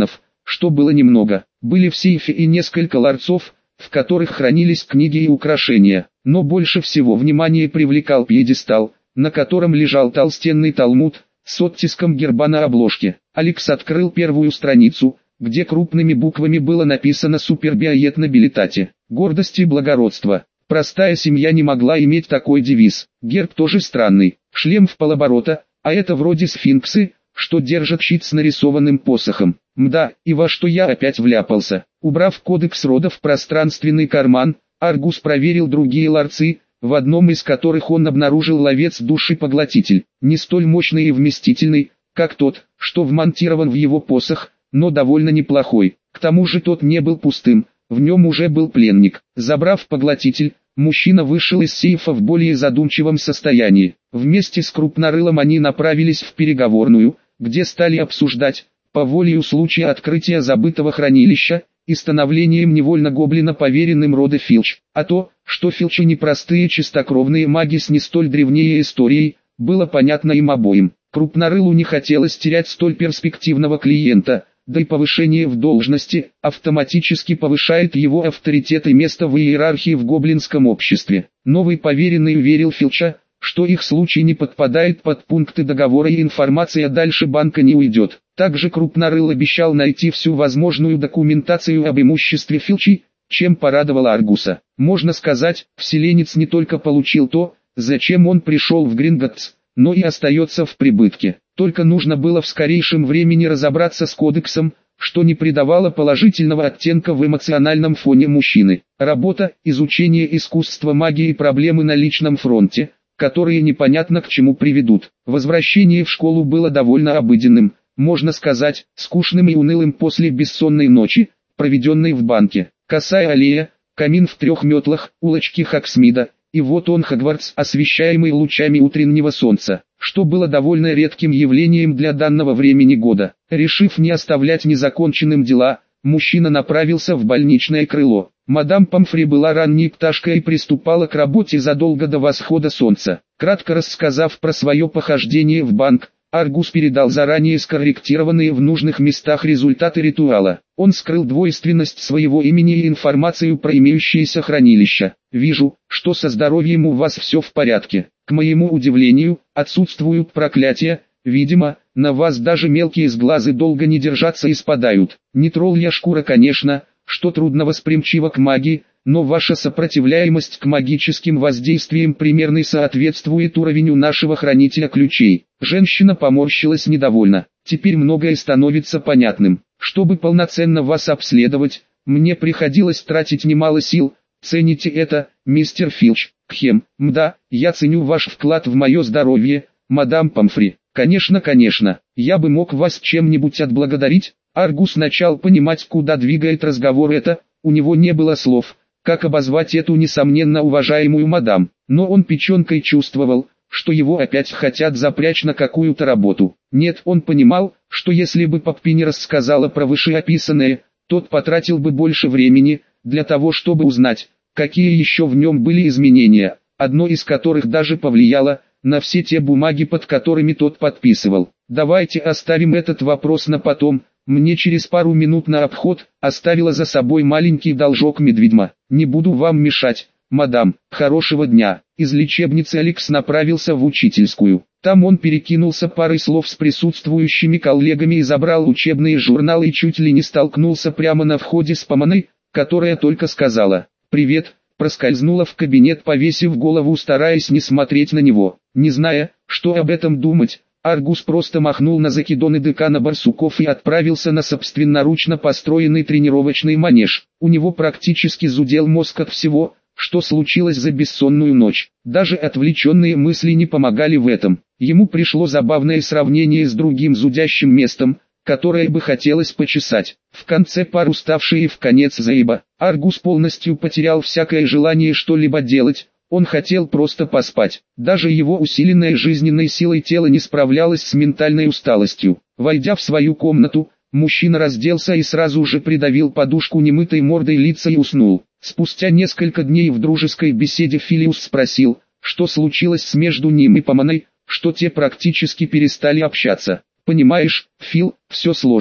что было немного. Были в сейфе и несколько ларцов, в которых хранились книги и украшения. Но больше всего внимание привлекал пьедестал, на котором лежал толстенный талмуд, с оттиском герба на обложке. Алекс открыл первую страницу, где крупными буквами было написано «Супербиает нобилитате». Гордость и благородство. Простая семья не могла иметь такой девиз. Герб тоже странный. Шлем в полоборота, а это вроде сфинксы, что держат щит с нарисованным посохом. Мда, и во что я опять вляпался. Убрав кодекс рода в пространственный карман, Аргус проверил другие ларцы, в одном из которых он обнаружил ловец-души-поглотитель. Не столь мощный и вместительный, как тот, что вмонтирован в его посох, но довольно неплохой. К тому же тот не был пустым, в нем уже был пленник. Забрав поглотитель, мужчина вышел из сейфа в более задумчивом состоянии. Вместе с крупнорылом они направились в переговорную, где стали обсуждать, по волею случая, открытия забытого хранилища и становлением невольно гоблина поверенным рода Филч. А то, что Филчи непростые чистокровные маги с не столь древней историей, было понятно им обоим. Крупнорылу не хотелось терять столь перспективного клиента, да и повышение в должности автоматически повышает его авторитет и место в иерархии в гоблинском обществе. Новый поверенный уверил Филча, что их случай не подпадает под пункты договора и информация дальше банка не уйдет. Также Крупнорыл обещал найти всю возможную документацию об имуществе Филчи, чем порадовал Аргуса. Можно сказать, вселенец не только получил то, зачем он пришел в Гринготтс, но и остается в прибытке. Только нужно было в скорейшем времени разобраться с кодексом, что не придавало положительного оттенка в эмоциональном фоне мужчины. Работа, изучение искусства магии и проблемы на личном фронте, которые непонятно к чему приведут. Возвращение в школу было довольно обыденным, можно сказать, скучным и унылым после бессонной ночи, проведенной в банке. Косая аллея, камин в трех метлах, улочки Хоксмида, и вот он Хогвартс, освещаемый лучами утреннего солнца, что было довольно редким явлением для данного времени года. Решив не оставлять незаконченным дела, мужчина направился в больничное крыло. Мадам Помфри была ранней пташкой и приступала к работе задолго до восхода солнца. Кратко рассказав про свое похождение в банк, Аргус передал заранее скорректированные в нужных местах результаты ритуала. Он скрыл двойственность своего имени и информацию про имеющиеся хранилища. «Вижу, что со здоровьем у вас все в порядке. К моему удивлению, отсутствуют проклятия, видимо, на вас даже мелкие сглазы долго не держатся и спадают. Не троллья шкура, конечно, что трудно восприимчива к магии, но ваша сопротивляемость к магическим воздействиям примерно соответствует уровню нашего хранителя ключей». Женщина поморщилась недовольно. «Теперь многое становится понятным. Чтобы полноценно вас обследовать, мне приходилось тратить немало сил. Цените это, мистер Филч?» «Кхем, мда, я ценю ваш вклад в мое здоровье, мадам Помфри». «Конечно, конечно, я бы мог вас чем-нибудь отблагодарить». Аргус начал понимать, куда двигает разговор это, у него не было слов, как обозвать эту несомненно уважаемую мадам, но он печенкой чувствовал, что его опять хотят запрячь на какую-то работу. Нет, он понимал, что если бы Поппи не рассказала про вышеописанное, тот потратил бы больше времени, для того чтобы узнать, какие еще в нем были изменения, одно из которых даже повлияло на все те бумаги, под которыми тот подписывал. Давайте оставим этот вопрос на потом. Мне через пару минут на обход оставила за собой маленький должок медведьма. Не буду вам мешать, мадам. Хорошего дня. Из лечебницы Алекс направился в учительскую. Там он перекинулся парой слов с присутствующими коллегами и забрал учебные журналы и чуть ли не столкнулся прямо на входе с Поманой, которая только сказала «Привет», проскользнула в кабинет, повесив голову, стараясь не смотреть на него. Не зная, что об этом думать, Аргус просто махнул на закидоны декана Барсуков и отправился на собственноручно построенный тренировочный манеж. У него практически зудел мозг от всего, что случилось за бессонную ночь. Даже отвлеченные мысли не помогали в этом. Ему пришло забавное сравнение с другим зудящим местом, которое бы хотелось почесать. В конце пар уставший и вконец заеба. Аргус полностью потерял всякое желание что-либо делать. Он хотел просто поспать. Даже его усиленная жизненной силой тело не справлялось с ментальной усталостью. Войдя в свою комнату, мужчина разделся и сразу же придавил подушку немытой мордой лица и уснул. Спустя несколько дней в дружеской беседе Филиус спросил, что случилось с между ним и Поманой, что те практически перестали общаться. «Понимаешь, Фил, все сложно.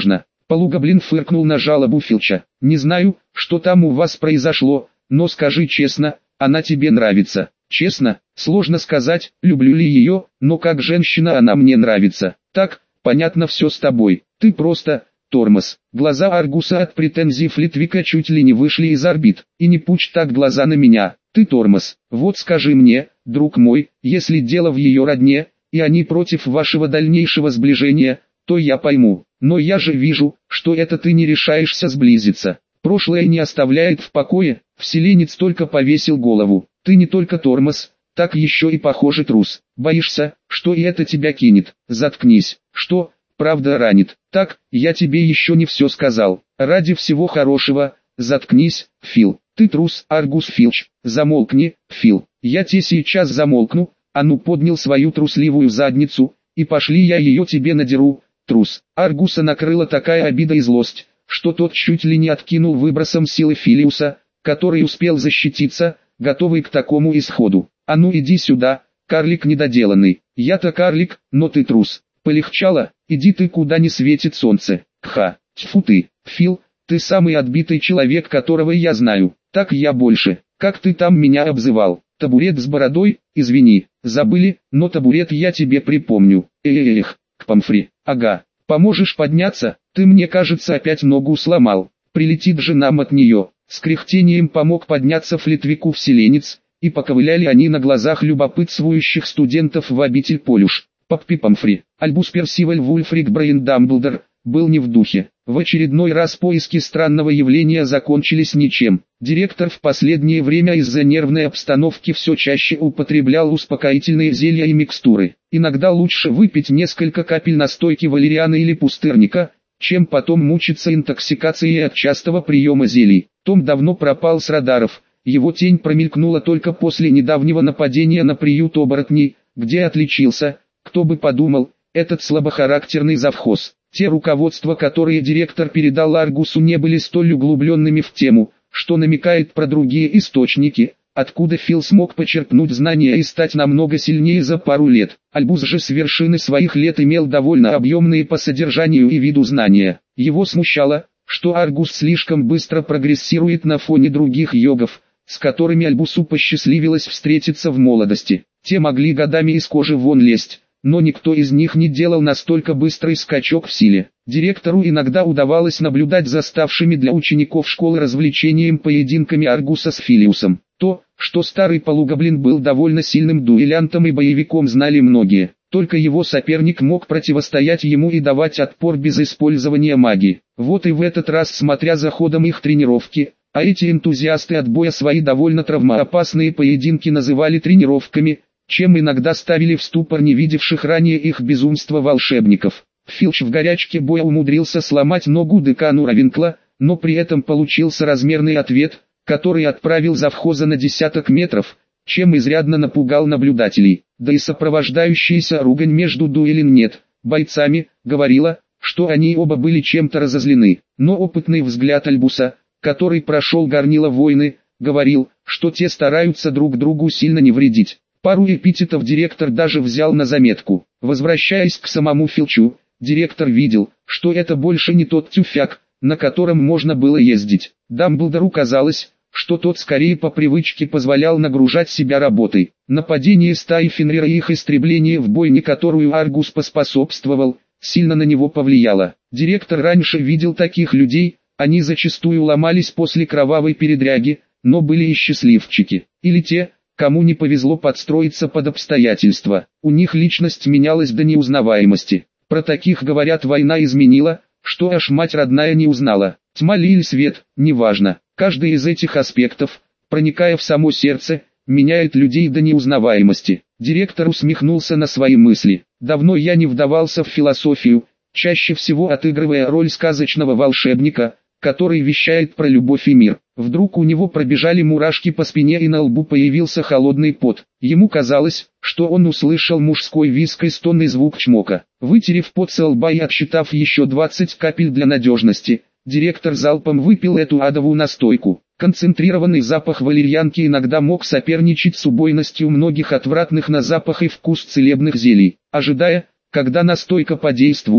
Полугоблин фыркнул на жалобу Филча. «Не знаю, что там у вас произошло, но скажи честно, она тебе нравится». «Честно, сложно сказать, люблю ли ее, но как женщина она мне нравится. Так, понятно все с тобой, ты просто тормоз». Глаза Аргуса от претензий Флитвика чуть ли не вышли из орбит. «И не пучь так глаза на меня, ты тормоз. Вот скажи мне, друг мой, если дело в ее родне, и они против вашего дальнейшего сближения, то я пойму. Но я же вижу, что это ты не решаешься сблизиться. Прошлое не оставляет в покое». Вселенец только повесил голову. «Ты не только тормоз, так еще и похожий трус. Боишься, что и это тебя кинет? Заткнись. Что, правда ранит? Так, я тебе еще не все сказал. Ради всего хорошего, заткнись, Фил. Ты трус, Аргус Филч. Замолкни, Фил. Я тебе сейчас замолкну». А ну, поднял свою трусливую задницу, и пошли я ее тебе надеру, трус. Аргуса накрыла такая обида и злость, что тот чуть ли не откинул выбросом силы Филиуса, который успел защититься, готовый к такому исходу. «А ну иди сюда, карлик недоделанный. Я-то карлик, но ты трус. Полегчало? Иди ты куда не светит солнце. Кха, тьфу ты, Фил, ты самый отбитый человек, которого я знаю. Так я больше. Как ты там меня обзывал? Табурет с бородой? Извини, забыли, но табурет я тебе припомню. Эх, к Помфри. Ага, поможешь подняться? Ты, мне кажется, опять ногу сломал. Прилетит же нам от нее». С кряхтением помог подняться Флитвику Вселенец, и поковыляли они на глазах любопытствующих студентов в обитель Полюш. Поппи Помфри, Альбус Персиваль Вульфрик Брейн Дамблдор, был не в духе. В очередной раз поиски странного явления закончились ничем. Директор в последнее время из-за нервной обстановки все чаще употреблял успокоительные зелья и микстуры. Иногда лучше выпить несколько капель настойки валерианы или пустырника, чем потом мучиться интоксикацией от частого приема зелий. Том давно пропал с радаров, его тень промелькнула только после недавнего нападения на приют оборотней, где отличился, кто бы подумал, этот слабохарактерный завхоз. Те руководства, которые директор передал Аргусу, не были столь углубленными в тему, что намекает про другие источники, откуда Фил смог почерпнуть знания и стать намного сильнее за пару лет. Альбус же с вершины своих лет имел довольно объемные по содержанию и виду знания. Его смущало, что Аргус слишком быстро прогрессирует на фоне других йогов, с которыми Альбусу посчастливилось встретиться в молодости. Те могли годами из кожи вон лезть, но никто из них не делал настолько быстрый скачок в силе. Директору иногда удавалось наблюдать за ставшими для учеников школы развлечением поединками Аргуса с Филиусом. То, что старый полугоблин был довольно сильным дуэлянтом и боевиком, знали многие. Только его соперник мог противостоять ему и давать отпор без использования магии. Вот и в этот раз, смотря за ходом их тренировки, а эти энтузиасты отбоя свои довольно травмоопасные поединки называли тренировками, чем иногда ставили в ступор не видевших ранее их безумства волшебников. Филч в горячке боя умудрился сломать ногу декану Равенкла, но при этом получился размерный ответ, который отправил завхоза на десяток метров, чем изрядно напугал наблюдателей. Да и сопровождающаяся ругань между дуэлин нет, бойцами, говорила, что они оба были чем-то разозлены. Но опытный взгляд Альбуса, который прошел горнило войны, говорил, что те стараются друг другу сильно не вредить. Пару эпитетов директор даже взял на заметку. Возвращаясь к самому Филчу, директор видел, что это больше не тот тюфяк, на котором можно было ездить. Дамблдору казалось, что тот скорее по привычке позволял нагружать себя работой. Нападение стаи Фенрира и их истребление в бойне, которую Аргус поспособствовал, сильно на него повлияло. Директор раньше видел таких людей, они зачастую ломались после кровавой передряги, но были и счастливчики. Или те, кому не повезло подстроиться под обстоятельства. У них личность менялась до неузнаваемости. Про таких говорят, война изменила, что аж мать родная не узнала. Тьма ли или свет, неважно. Каждый из этих аспектов, проникая в само сердце, меняет людей до неузнаваемости. Директор усмехнулся на свои мысли. Давно я не вдавался в философию, чаще всего отыгрывая роль сказочного волшебника, который вещает про любовь и мир. Вдруг у него пробежали мурашки по спине и на лбу появился холодный пот. Ему казалось, что он услышал мужской визг и стонный звук чмока. Вытерев пот со лба и отсчитав еще двадцать капель для надежности, директор залпом выпил эту адовую настойку. Концентрированный запах валерьянки иногда мог соперничать с убойностью многих отвратных на запах и вкус целебных зелий. Ожидая, когда настойка подействует,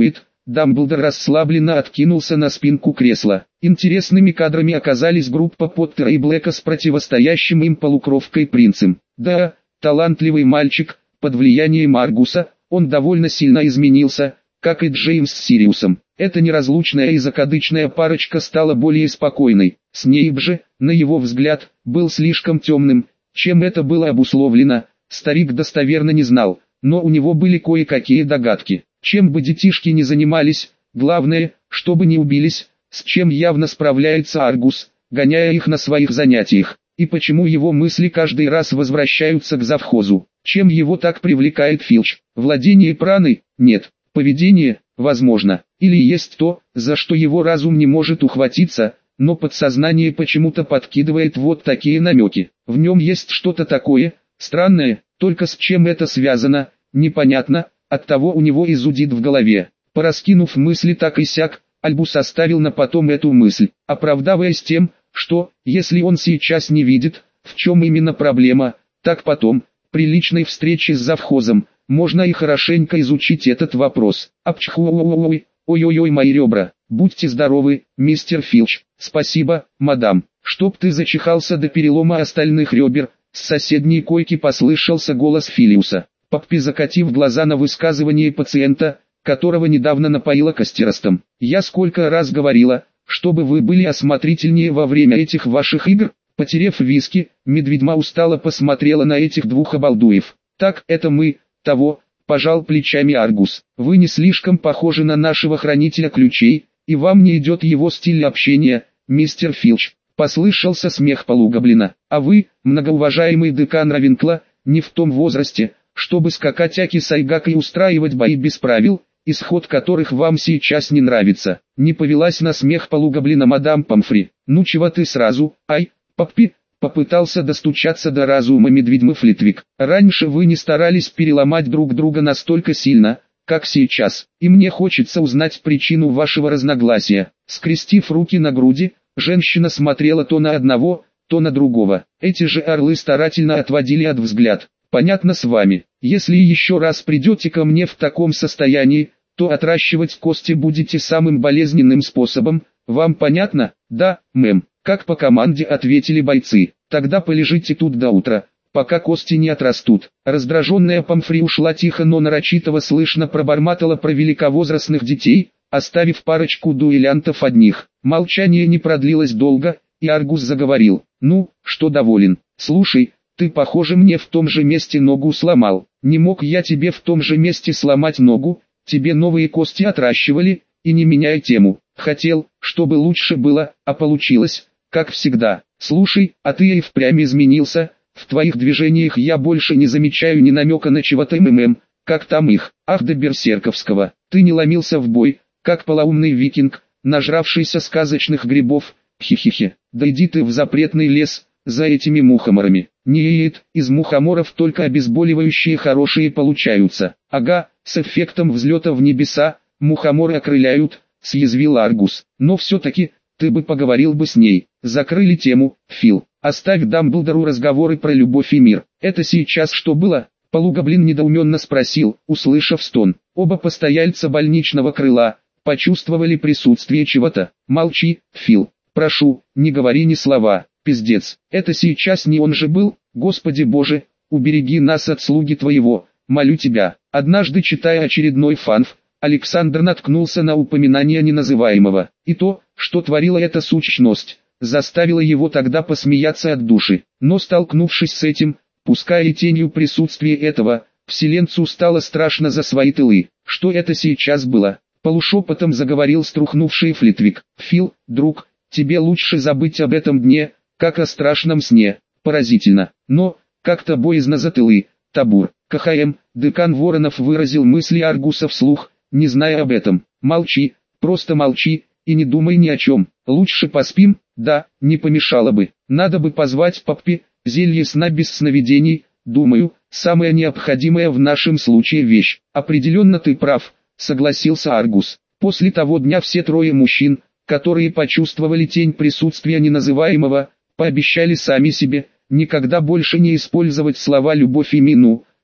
Дамблдор расслабленно откинулся на спинку кресла. Интересными кадрами оказались группа Поттера и Блэка с противостоящим им полукровкой принцем. Да, талантливый мальчик, под влиянием Аргуса, он довольно сильно изменился, как и Джеймс с Сириусом. Эта неразлучная и закадычная парочка стала более спокойной. Снейп же, на его взгляд, был слишком темным. Чем это было обусловлено, старик достоверно не знал, но у него были кое-какие догадки. Чем бы детишки ни занимались, главное, чтобы не убились, с чем явно справляется Аргус, гоняя их на своих занятиях. И почему его мысли каждый раз возвращаются к завхозу? Чем его так привлекает Филч? Владение праной? Нет. Поведение? Возможно. Или есть то, за что его разум не может ухватиться, но подсознание почему-то подкидывает вот такие намеки. В нем есть что-то такое, странное, только с чем это связано, непонятно, оттого у него и зудит в голове. Пораскинув мысли так и сяк, Альбус оставил на потом эту мысль, оправдываясь тем, что, если он сейчас не видит, в чем именно проблема, так потом, при личной встрече с завхозом, можно и хорошенько изучить этот вопрос. Апчху-ой-ой-ой, ой-ой-ой мои ребра, будьте здоровы, мистер Филч. Спасибо, мадам. Чтоб ты зачихался до перелома остальных ребер, с соседней койки послышался голос Филиуса. Поппи, закатив глаза на высказывание пациента, которого недавно напоила костеростом. Я сколько раз говорила, чтобы вы были осмотрительнее во время этих ваших игр. Потерев виски, медведьма устало посмотрела на этих двух обалдуев. Так, это мы, того, пожал плечами Аргус. Вы не слишком похожи на нашего хранителя ключей, и вам не идет его стиль общения, мистер Филч. Послышался смех полугоблина. А вы, многоуважаемый декан Равенкла, не в том возрасте, чтобы скакать аки с Айгак и устраивать бои без правил, исход которых вам сейчас не нравится. Не повелась на смех полугоблина мадам Помфри. Ну чего ты сразу, ай, Поппи, попытался достучаться до разума медведьмы Флитвик. Раньше вы не старались переломать друг друга настолько сильно, как сейчас, и мне хочется узнать причину вашего разногласия. Скрестив руки на груди, женщина смотрела то на одного, то на другого. Эти же орлы старательно отводили от взгляд. Понятно с вами. Если еще раз придете ко мне в таком состоянии, то отращивать кости будете самым болезненным способом. Вам понятно? Да, мэм. Как по команде ответили бойцы. Тогда полежите тут до утра, пока кости не отрастут. Раздраженная Помфри ушла тихо, но нарочитого слышно пробормотала про великовозрастных детей, оставив парочку дуэлянтов одних. Молчание не продлилось долго, и Аргус заговорил. Ну, что доволен? Слушай, ты, похоже, мне в том же месте ногу сломал. Не мог я тебе в том же месте сломать ногу, тебе новые кости отращивали, и не меняя тему. Хотел, чтобы лучше было, а получилось, как всегда. Слушай, а ты и впрямь изменился, в твоих движениях я больше не замечаю ни намека на чего-то МММ, как там их, ах да берсерковского. Ты не ломился в бой, как полоумный викинг, нажравшийся сказочных грибов, хи-хи-хи. Да иди ты в запретный лес, за этими мухоморами. Нет, из мухоморов только обезболивающие хорошие получаются. Ага, с эффектом взлета в небеса, мухоморы окрыляют, съязвил Аргус. Но все-таки, ты бы поговорил бы с ней. Закрыли тему, Фил. Оставь Дамблдору разговоры про любовь и мир. Это сейчас что было? Полугоблин недоуменно спросил, услышав стон. Оба постояльца больничного крыла почувствовали присутствие чего-то. Молчи, Фил. Прошу, не говори ни слова. Пиздец. Это сейчас не он же был? Господи Боже, убереги нас от слуги твоего. Молю тебя. Однажды, читая очередной фанф, Александр наткнулся на упоминание неназываемого. И то, что творила эта сущность, заставило его тогда посмеяться от души. Но столкнувшись с этим, пускай и тенью присутствия этого, вселенцу стало страшно за свои тылы. Что это сейчас было? Полушепотом заговорил струхнувший Флитвик. Фил, друг, тебе лучше забыть об этом дне, как о страшном сне. Поразительно. Но, как-то боязно за тылы. Табур. КХМ, декан Воронов выразил мысли Аргуса вслух, не зная об этом. Молчи, просто молчи, и не думай ни о чем. Лучше поспим, да, не помешало бы. Надо бы позвать Поппи, зелье сна без сновидений, думаю, самая необходимая в нашем случае вещь. Определенно ты прав, согласился Аргус. После того дня все трое мужчин, которые почувствовали тень присутствия неназываемого, пообещали сами себе, никогда больше не использовать слова «любовь» и «мину»,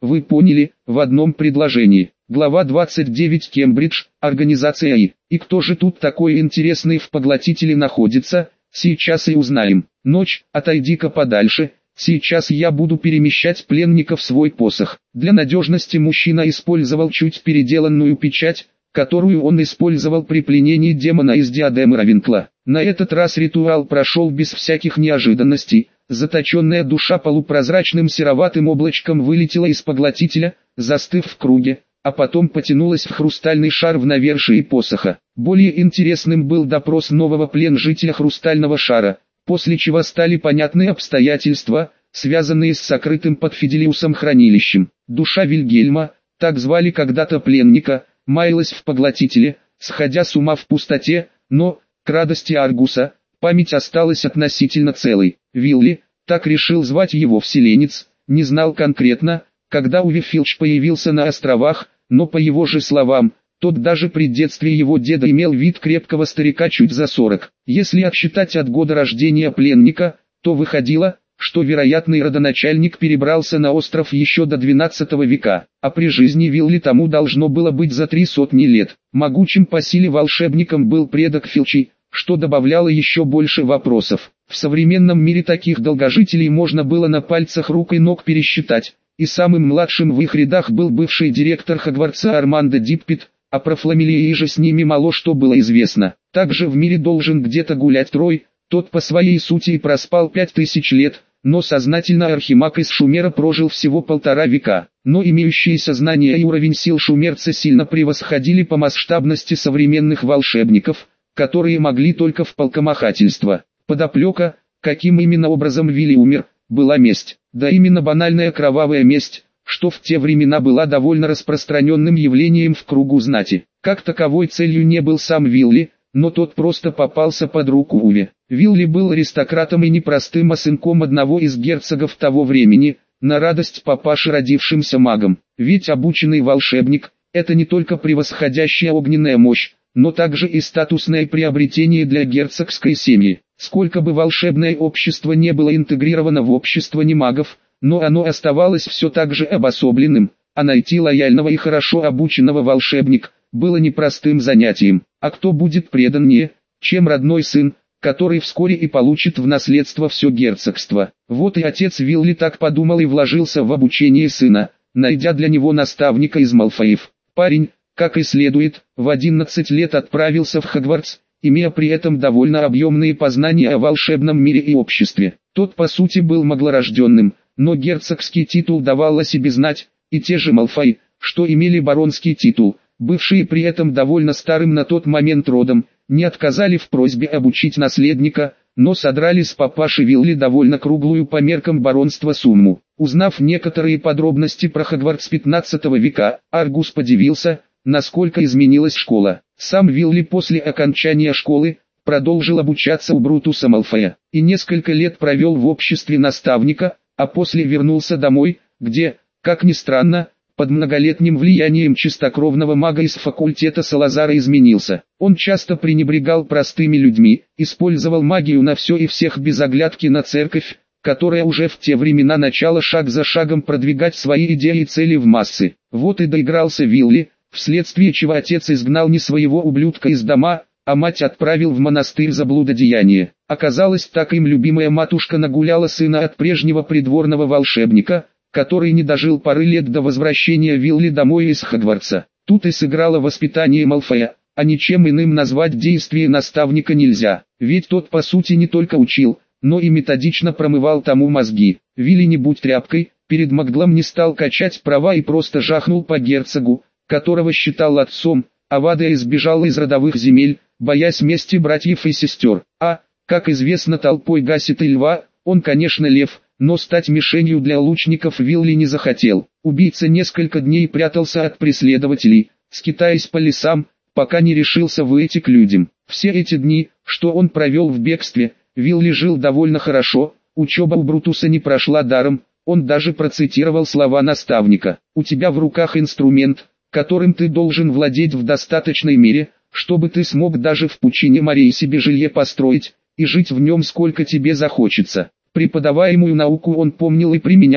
вы поняли, в одном предложении. Глава двадцать девять. Кембридж, организация И. И кто же тут такой интересный в поглотителе находится, сейчас и узнаем. Ночь, отойди-ка подальше, сейчас я буду перемещать пленника в свой посох. Для надежности мужчина использовал чуть переделанную печать, которую он использовал при пленении демона из диадемы Равенкла. На этот раз ритуал прошел без всяких неожиданностей. Заточенная душа полупрозрачным сероватым облачком вылетела из поглотителя, застыв в круге, а потом потянулась в хрустальный шар в навершии посоха. Более интересным был допрос нового пленжителя хрустального шара, после чего стали понятны обстоятельства, связанные с сокрытым под Фиделиусом хранилищем. Душа Вильгельма, так звали когда-то пленника, маялась в поглотителе, сходя с ума в пустоте, но, к радости Аргуса, память осталась относительно целой. Вилли, так решил звать его вселенец, не знал конкретно, когда Уви Филч появился на островах, но по его же словам, тот даже при детстве его деда имел вид крепкого старика чуть за сорок. Если отсчитать от года рождения пленника, то выходило, что вероятный родоначальник перебрался на остров еще до двенадцатого века, а при жизни Вилли тому должно было быть за три сотни лет. Могучим по силе волшебником был предок Филчей, что добавляло еще больше вопросов. В современном мире таких долгожителей можно было на пальцах рук и ног пересчитать, и самым младшим в их рядах был бывший директор Хогвартса Армандо Диппет, а про Фламелии же с ними мало что было известно. Также в мире должен где-то гулять Трой, тот по своей сути и проспал пять тысяч лет, но сознательно архимаг из Шумера прожил всего полтора века. Но имеющиеся знания и уровень сил шумерца сильно превосходили по масштабности современных волшебников, которые могли только в полкомахательство. Подоплека, каким именно образом Вилли умер, была месть. Да именно банальная кровавая месть, что в те времена была довольно распространенным явлением в кругу знати. Как таковой целью не был сам Вилли, но тот просто попался под руку Уве. Вилли был аристократом и не простым, а сынком одного из герцогов того времени, на радость папаши родившимся магом. Ведь обученный волшебник – это не только превосходящая огненная мощь, но также и статусное приобретение для герцогской семьи. Сколько бы волшебное общество не было интегрировано в общество немагов, но оно оставалось все так же обособленным, а найти лояльного и хорошо обученного волшебника было непростым занятием. А кто будет преданнее, чем родной сын, который вскоре и получит в наследство все герцогство? Вот и отец Вилли так подумал и вложился в обучение сына, найдя для него наставника из Малфоев. Парень, как и следует, в одиннадцать лет отправился в Хогвартс, имея при этом довольно объемные познания о волшебном мире и обществе. Тот по сути был маглорожденным, но герцогский титул давал о себе знать, и те же Малфои, что имели баронский титул, бывшие при этом довольно старым на тот момент родом, не отказали в просьбе обучить наследника, но содрали с папаши Вилли довольно круглую по меркам баронства сумму. Узнав некоторые подробности про Хогвартс пятнадцатого века, Аргус подивился, насколько изменилась школа. Сам Вилли после окончания школы продолжил обучаться у Брутуса Малфоя и несколько лет провел в обществе наставника, а после вернулся домой, где, как ни странно, под многолетним влиянием чистокровного мага из факультета Салазара изменился. Он часто пренебрегал простыми людьми, использовал магию на все и всех без оглядки на церковь, которая уже в те времена начала шаг за шагом продвигать свои идеи и цели в массы. Вот и доигрался Вилли, вследствие чего отец изгнал не своего ублюдка из дома, а мать отправил в монастырь за блудодеяние. Оказалось, так им любимая матушка нагуляла сына от прежнего придворного волшебника, который не дожил поры лет до возвращения Вилли домой из Хогвартса. Тут и сыграло воспитание Малфоя, а ничем иным назвать действие наставника нельзя, ведь тот по сути не только учил, но и методично промывал тому мозги. Вилли, не будь тряпкой, перед Маглом не стал качать права и просто жахнул по герцогу, которого считал отцом, а Вада избежал из родовых земель, боясь мести братьев и сестер. А, как известно, толпой гасит и льва, он, конечно, лев, но стать мишенью для лучников Вилли не захотел. Убийца несколько дней прятался от преследователей, скитаясь по лесам, пока не решился выйти к людям. Все эти дни, что он провел в бегстве, Вилли жил довольно хорошо, учеба у Брутуса не прошла даром, он даже процитировал слова наставника. «У тебя в руках инструмент, которым ты должен владеть в достаточной мере, чтобы ты смог даже в пучине морей себе жилье построить, и жить в нем сколько тебе захочется». Преподаваемую науку он помнил и применял,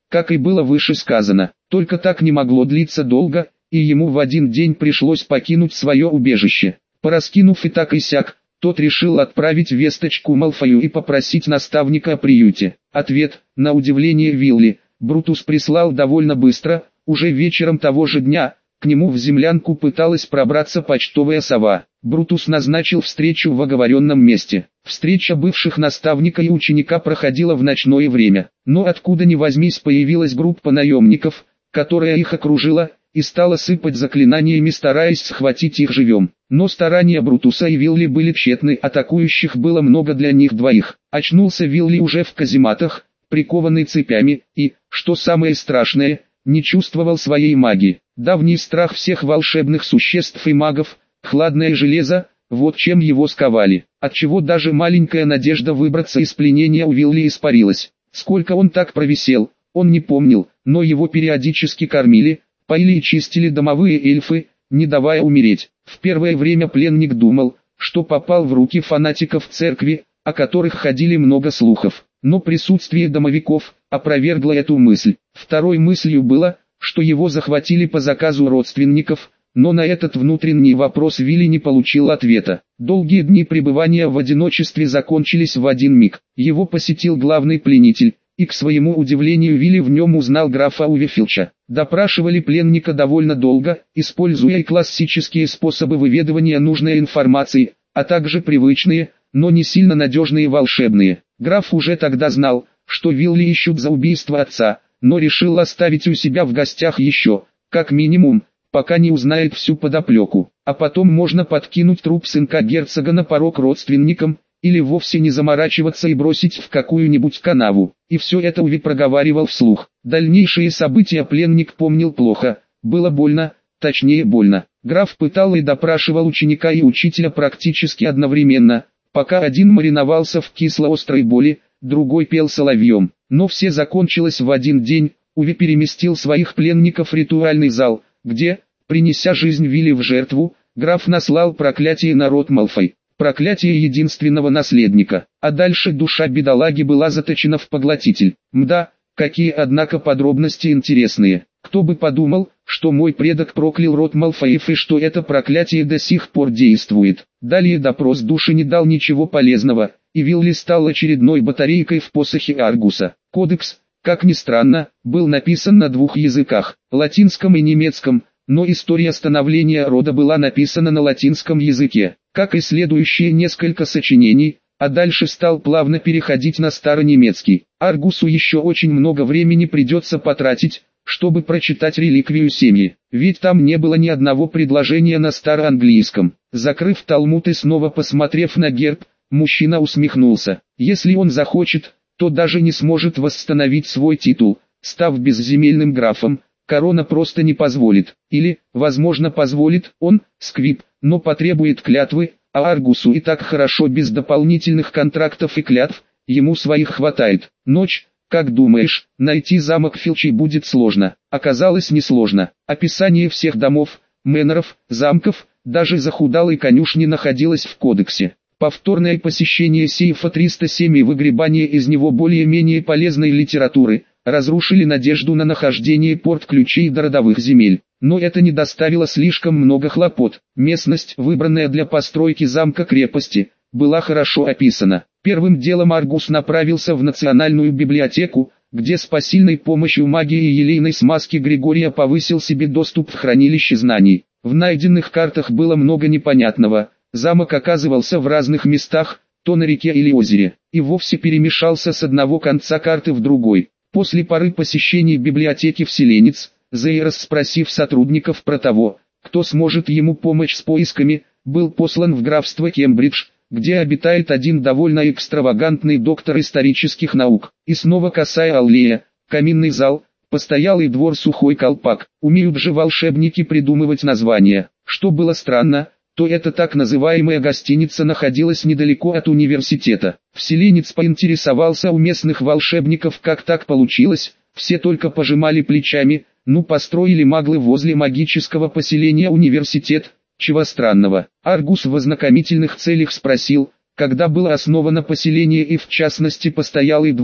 как и было выше сказано. Только так не могло длиться долго, и ему в один день пришлось покинуть свое убежище. Пораскинув и так и сяк, тот решил отправить весточку Малфою и попросить наставника о приюте. Ответ, на удивление Вилли, Брутус прислал довольно быстро. Уже вечером того же дня, к нему в землянку пыталась пробраться почтовая сова. Брутус назначил встречу в оговоренном месте. Встреча бывших наставника и ученика проходила в ночное время. Но откуда ни возьмись появилась группа наемников, которая их окружила, и стала сыпать заклинаниями, стараясь схватить их живем. Но старания Брутуса и Вилли были тщетны, атакующих было много для них двоих. Очнулся Вилли уже в казематах, прикованный цепями, и, что самое страшное, не чувствовал своей магии. Давний страх всех волшебных существ и магов, хладное железо, вот чем его сковали, отчего даже маленькая надежда выбраться из пленения у Вилли испарилась. Сколько он так провисел, он не помнил, но его периодически кормили, поили и чистили домовые эльфы, не давая умереть. В первое время пленник думал, что попал в руки фанатиков церкви, о которых ходили много слухов. Но присутствие домовиков опровергло эту мысль. Второй мыслью было, что его захватили по заказу родственников, но на этот внутренний вопрос Вилли не получил ответа. Долгие дни пребывания в одиночестве закончились в один миг. Его посетил главный пленитель, и к своему удивлению Вилли в нем узнал графа Уве Филча. Допрашивали пленника довольно долго, используя и классические способы выведывания нужной информации, а также привычные, но не сильно надежные волшебные. Граф уже тогда знал, что Вилли ищут за убийство отца, но решил оставить у себя в гостях еще, как минимум, пока не узнает всю подоплеку. А потом можно подкинуть труп сынка герцога на порог родственникам, или вовсе не заморачиваться и бросить в какую-нибудь канаву. И все это Уви проговаривал вслух. Дальнейшие события пленник помнил плохо, было больно, точнее больно. Граф пытал и допрашивал ученика и учителя практически одновременно, пока один мариновался в кисло-острой боли, другой пел соловьем. Но все закончилось в один день. Уви переместил своих пленников в ритуальный зал, где, принеся жизнь Вилли в жертву, граф наслал проклятие на род Малфой. Проклятие единственного наследника. А дальше душа бедолаги была заточена в поглотитель. Мда, какие однако подробности интересные. Кто бы подумал, что мой предок проклял род Малфоев и что это проклятие до сих пор действует. Далее допрос души не дал ничего полезного, и Вилли стал очередной батарейкой в посохе Аргуса. Кодекс, как ни странно, был написан на двух языках, латинском и немецком, но история становления рода была написана на латинском языке, как и следующие несколько сочинений, а дальше стал плавно переходить на старонемецкий. Аргусу еще очень много времени придется потратить, чтобы прочитать реликвию семьи, ведь там не было ни одного предложения на староанглийском. Закрыв талмуд и снова посмотрев на герб, мужчина усмехнулся. Если он захочет, то даже не сможет восстановить свой титул, став безземельным графом. Корона просто не позволит, или, возможно, позволит, он, сквиб, но потребует клятвы, а Аргусу и так хорошо без дополнительных контрактов и клятв, ему своих хватает. Ночь, как думаешь, найти замок Филчей будет сложно? Оказалось несложно. Описание всех домов, мэноров, замков, даже захудалой конюшни находилось в кодексе. Повторное посещение сейфа триста семь и выгребание из него более-менее полезной литературы разрушили надежду на нахождение порт-ключей до родовых земель. Но это не доставило слишком много хлопот. Местность, выбранная для постройки замка-крепости, была хорошо описана. Первым делом Аргус направился в Национальную библиотеку, где с посильной помощью магии и елейной смазки Григория повысил себе доступ в хранилище знаний. В найденных картах было много непонятного. Замок оказывался в разных местах, то на реке или озере, и вовсе перемешался с одного конца карты в другой. После пары посещений библиотеки вселенец, Зейрос, спросив сотрудников про того, кто сможет ему помочь с поисками, был послан в графство Кембридж, где обитает один довольно экстравагантный доктор исторических наук. И снова косая аллея, каминный зал, постоялый двор, сухой колпак. Умеют же волшебники придумывать названия. Что было странно, то эта так называемая гостиница находилась недалеко от университета. Вселенец поинтересовался у местных волшебников, как так получилось, все только пожимали плечами. Ну, построили маглы возле магического поселения университет, чего странного. Аргус в ознакомительных целях спросил, когда было основано поселение и в частности постоялый двор,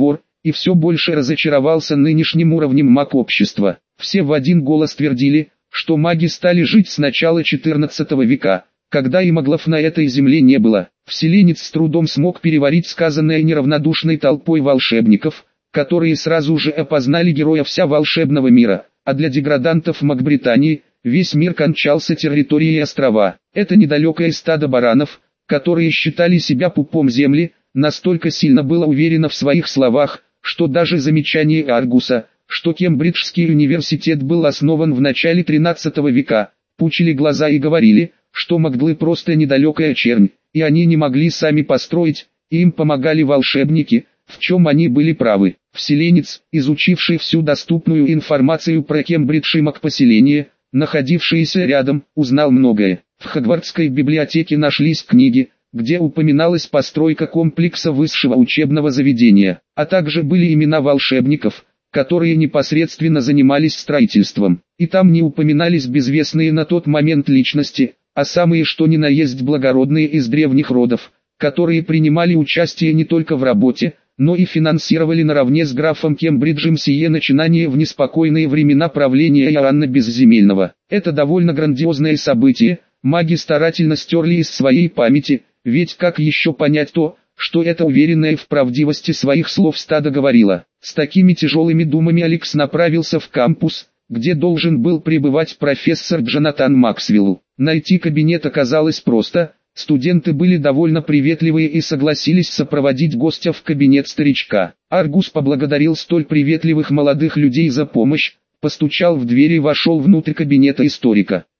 и все больше разочаровался нынешним уровнем маг-общества. Все в один голос твердили, что маги стали жить с начала четырнадцатого века, когда и маглов на этой земле не было. Вселенец с трудом смог переварить сказанное неравнодушной толпой волшебников, которые сразу же опознали героя вся волшебного мира, а для деградантов Макбритании весь мир кончался территорией острова. Это недалекое стадо баранов, которые считали себя пупом земли, настолько сильно было уверено в своих словах, что даже замечание Аргуса, что Кембриджский университет был основан в начале тринадцатого века, пучили глаза и говорили, что маглы просто недалекая чернь, и они не могли сами построить, и им помогали волшебники, в чем они были правы. Вселенец, изучивший всю доступную информацию про Кембридж и маг-поселение, находившиеся рядом, узнал многое. В Хогвартской библиотеке нашлись книги, где упоминалась постройка комплекса высшего учебного заведения, а также были имена волшебников, которые непосредственно занимались строительством. И там не упоминались безвестные на тот момент личности, а самые что ни на есть благородные из древних родов, которые принимали участие не только в работе, но и финансировали наравне с графом Кембриджем сие начинание в неспокойные времена правления Иоанна Безземельного. Это довольно грандиозное событие, маги старательно стерли из своей памяти, ведь как еще понять то, что это уверенное в правдивости своих слов стадо говорило. С такими тяжелыми думами Алекс направился в кампус, где должен был пребывать профессор Джонатан Максвелл. Найти кабинет оказалось просто. Студенты были довольно приветливые и согласились сопроводить гостя в кабинет старичка. Аргус поблагодарил столь приветливых молодых людей за помощь, постучал в дверь и вошел внутрь кабинета историка.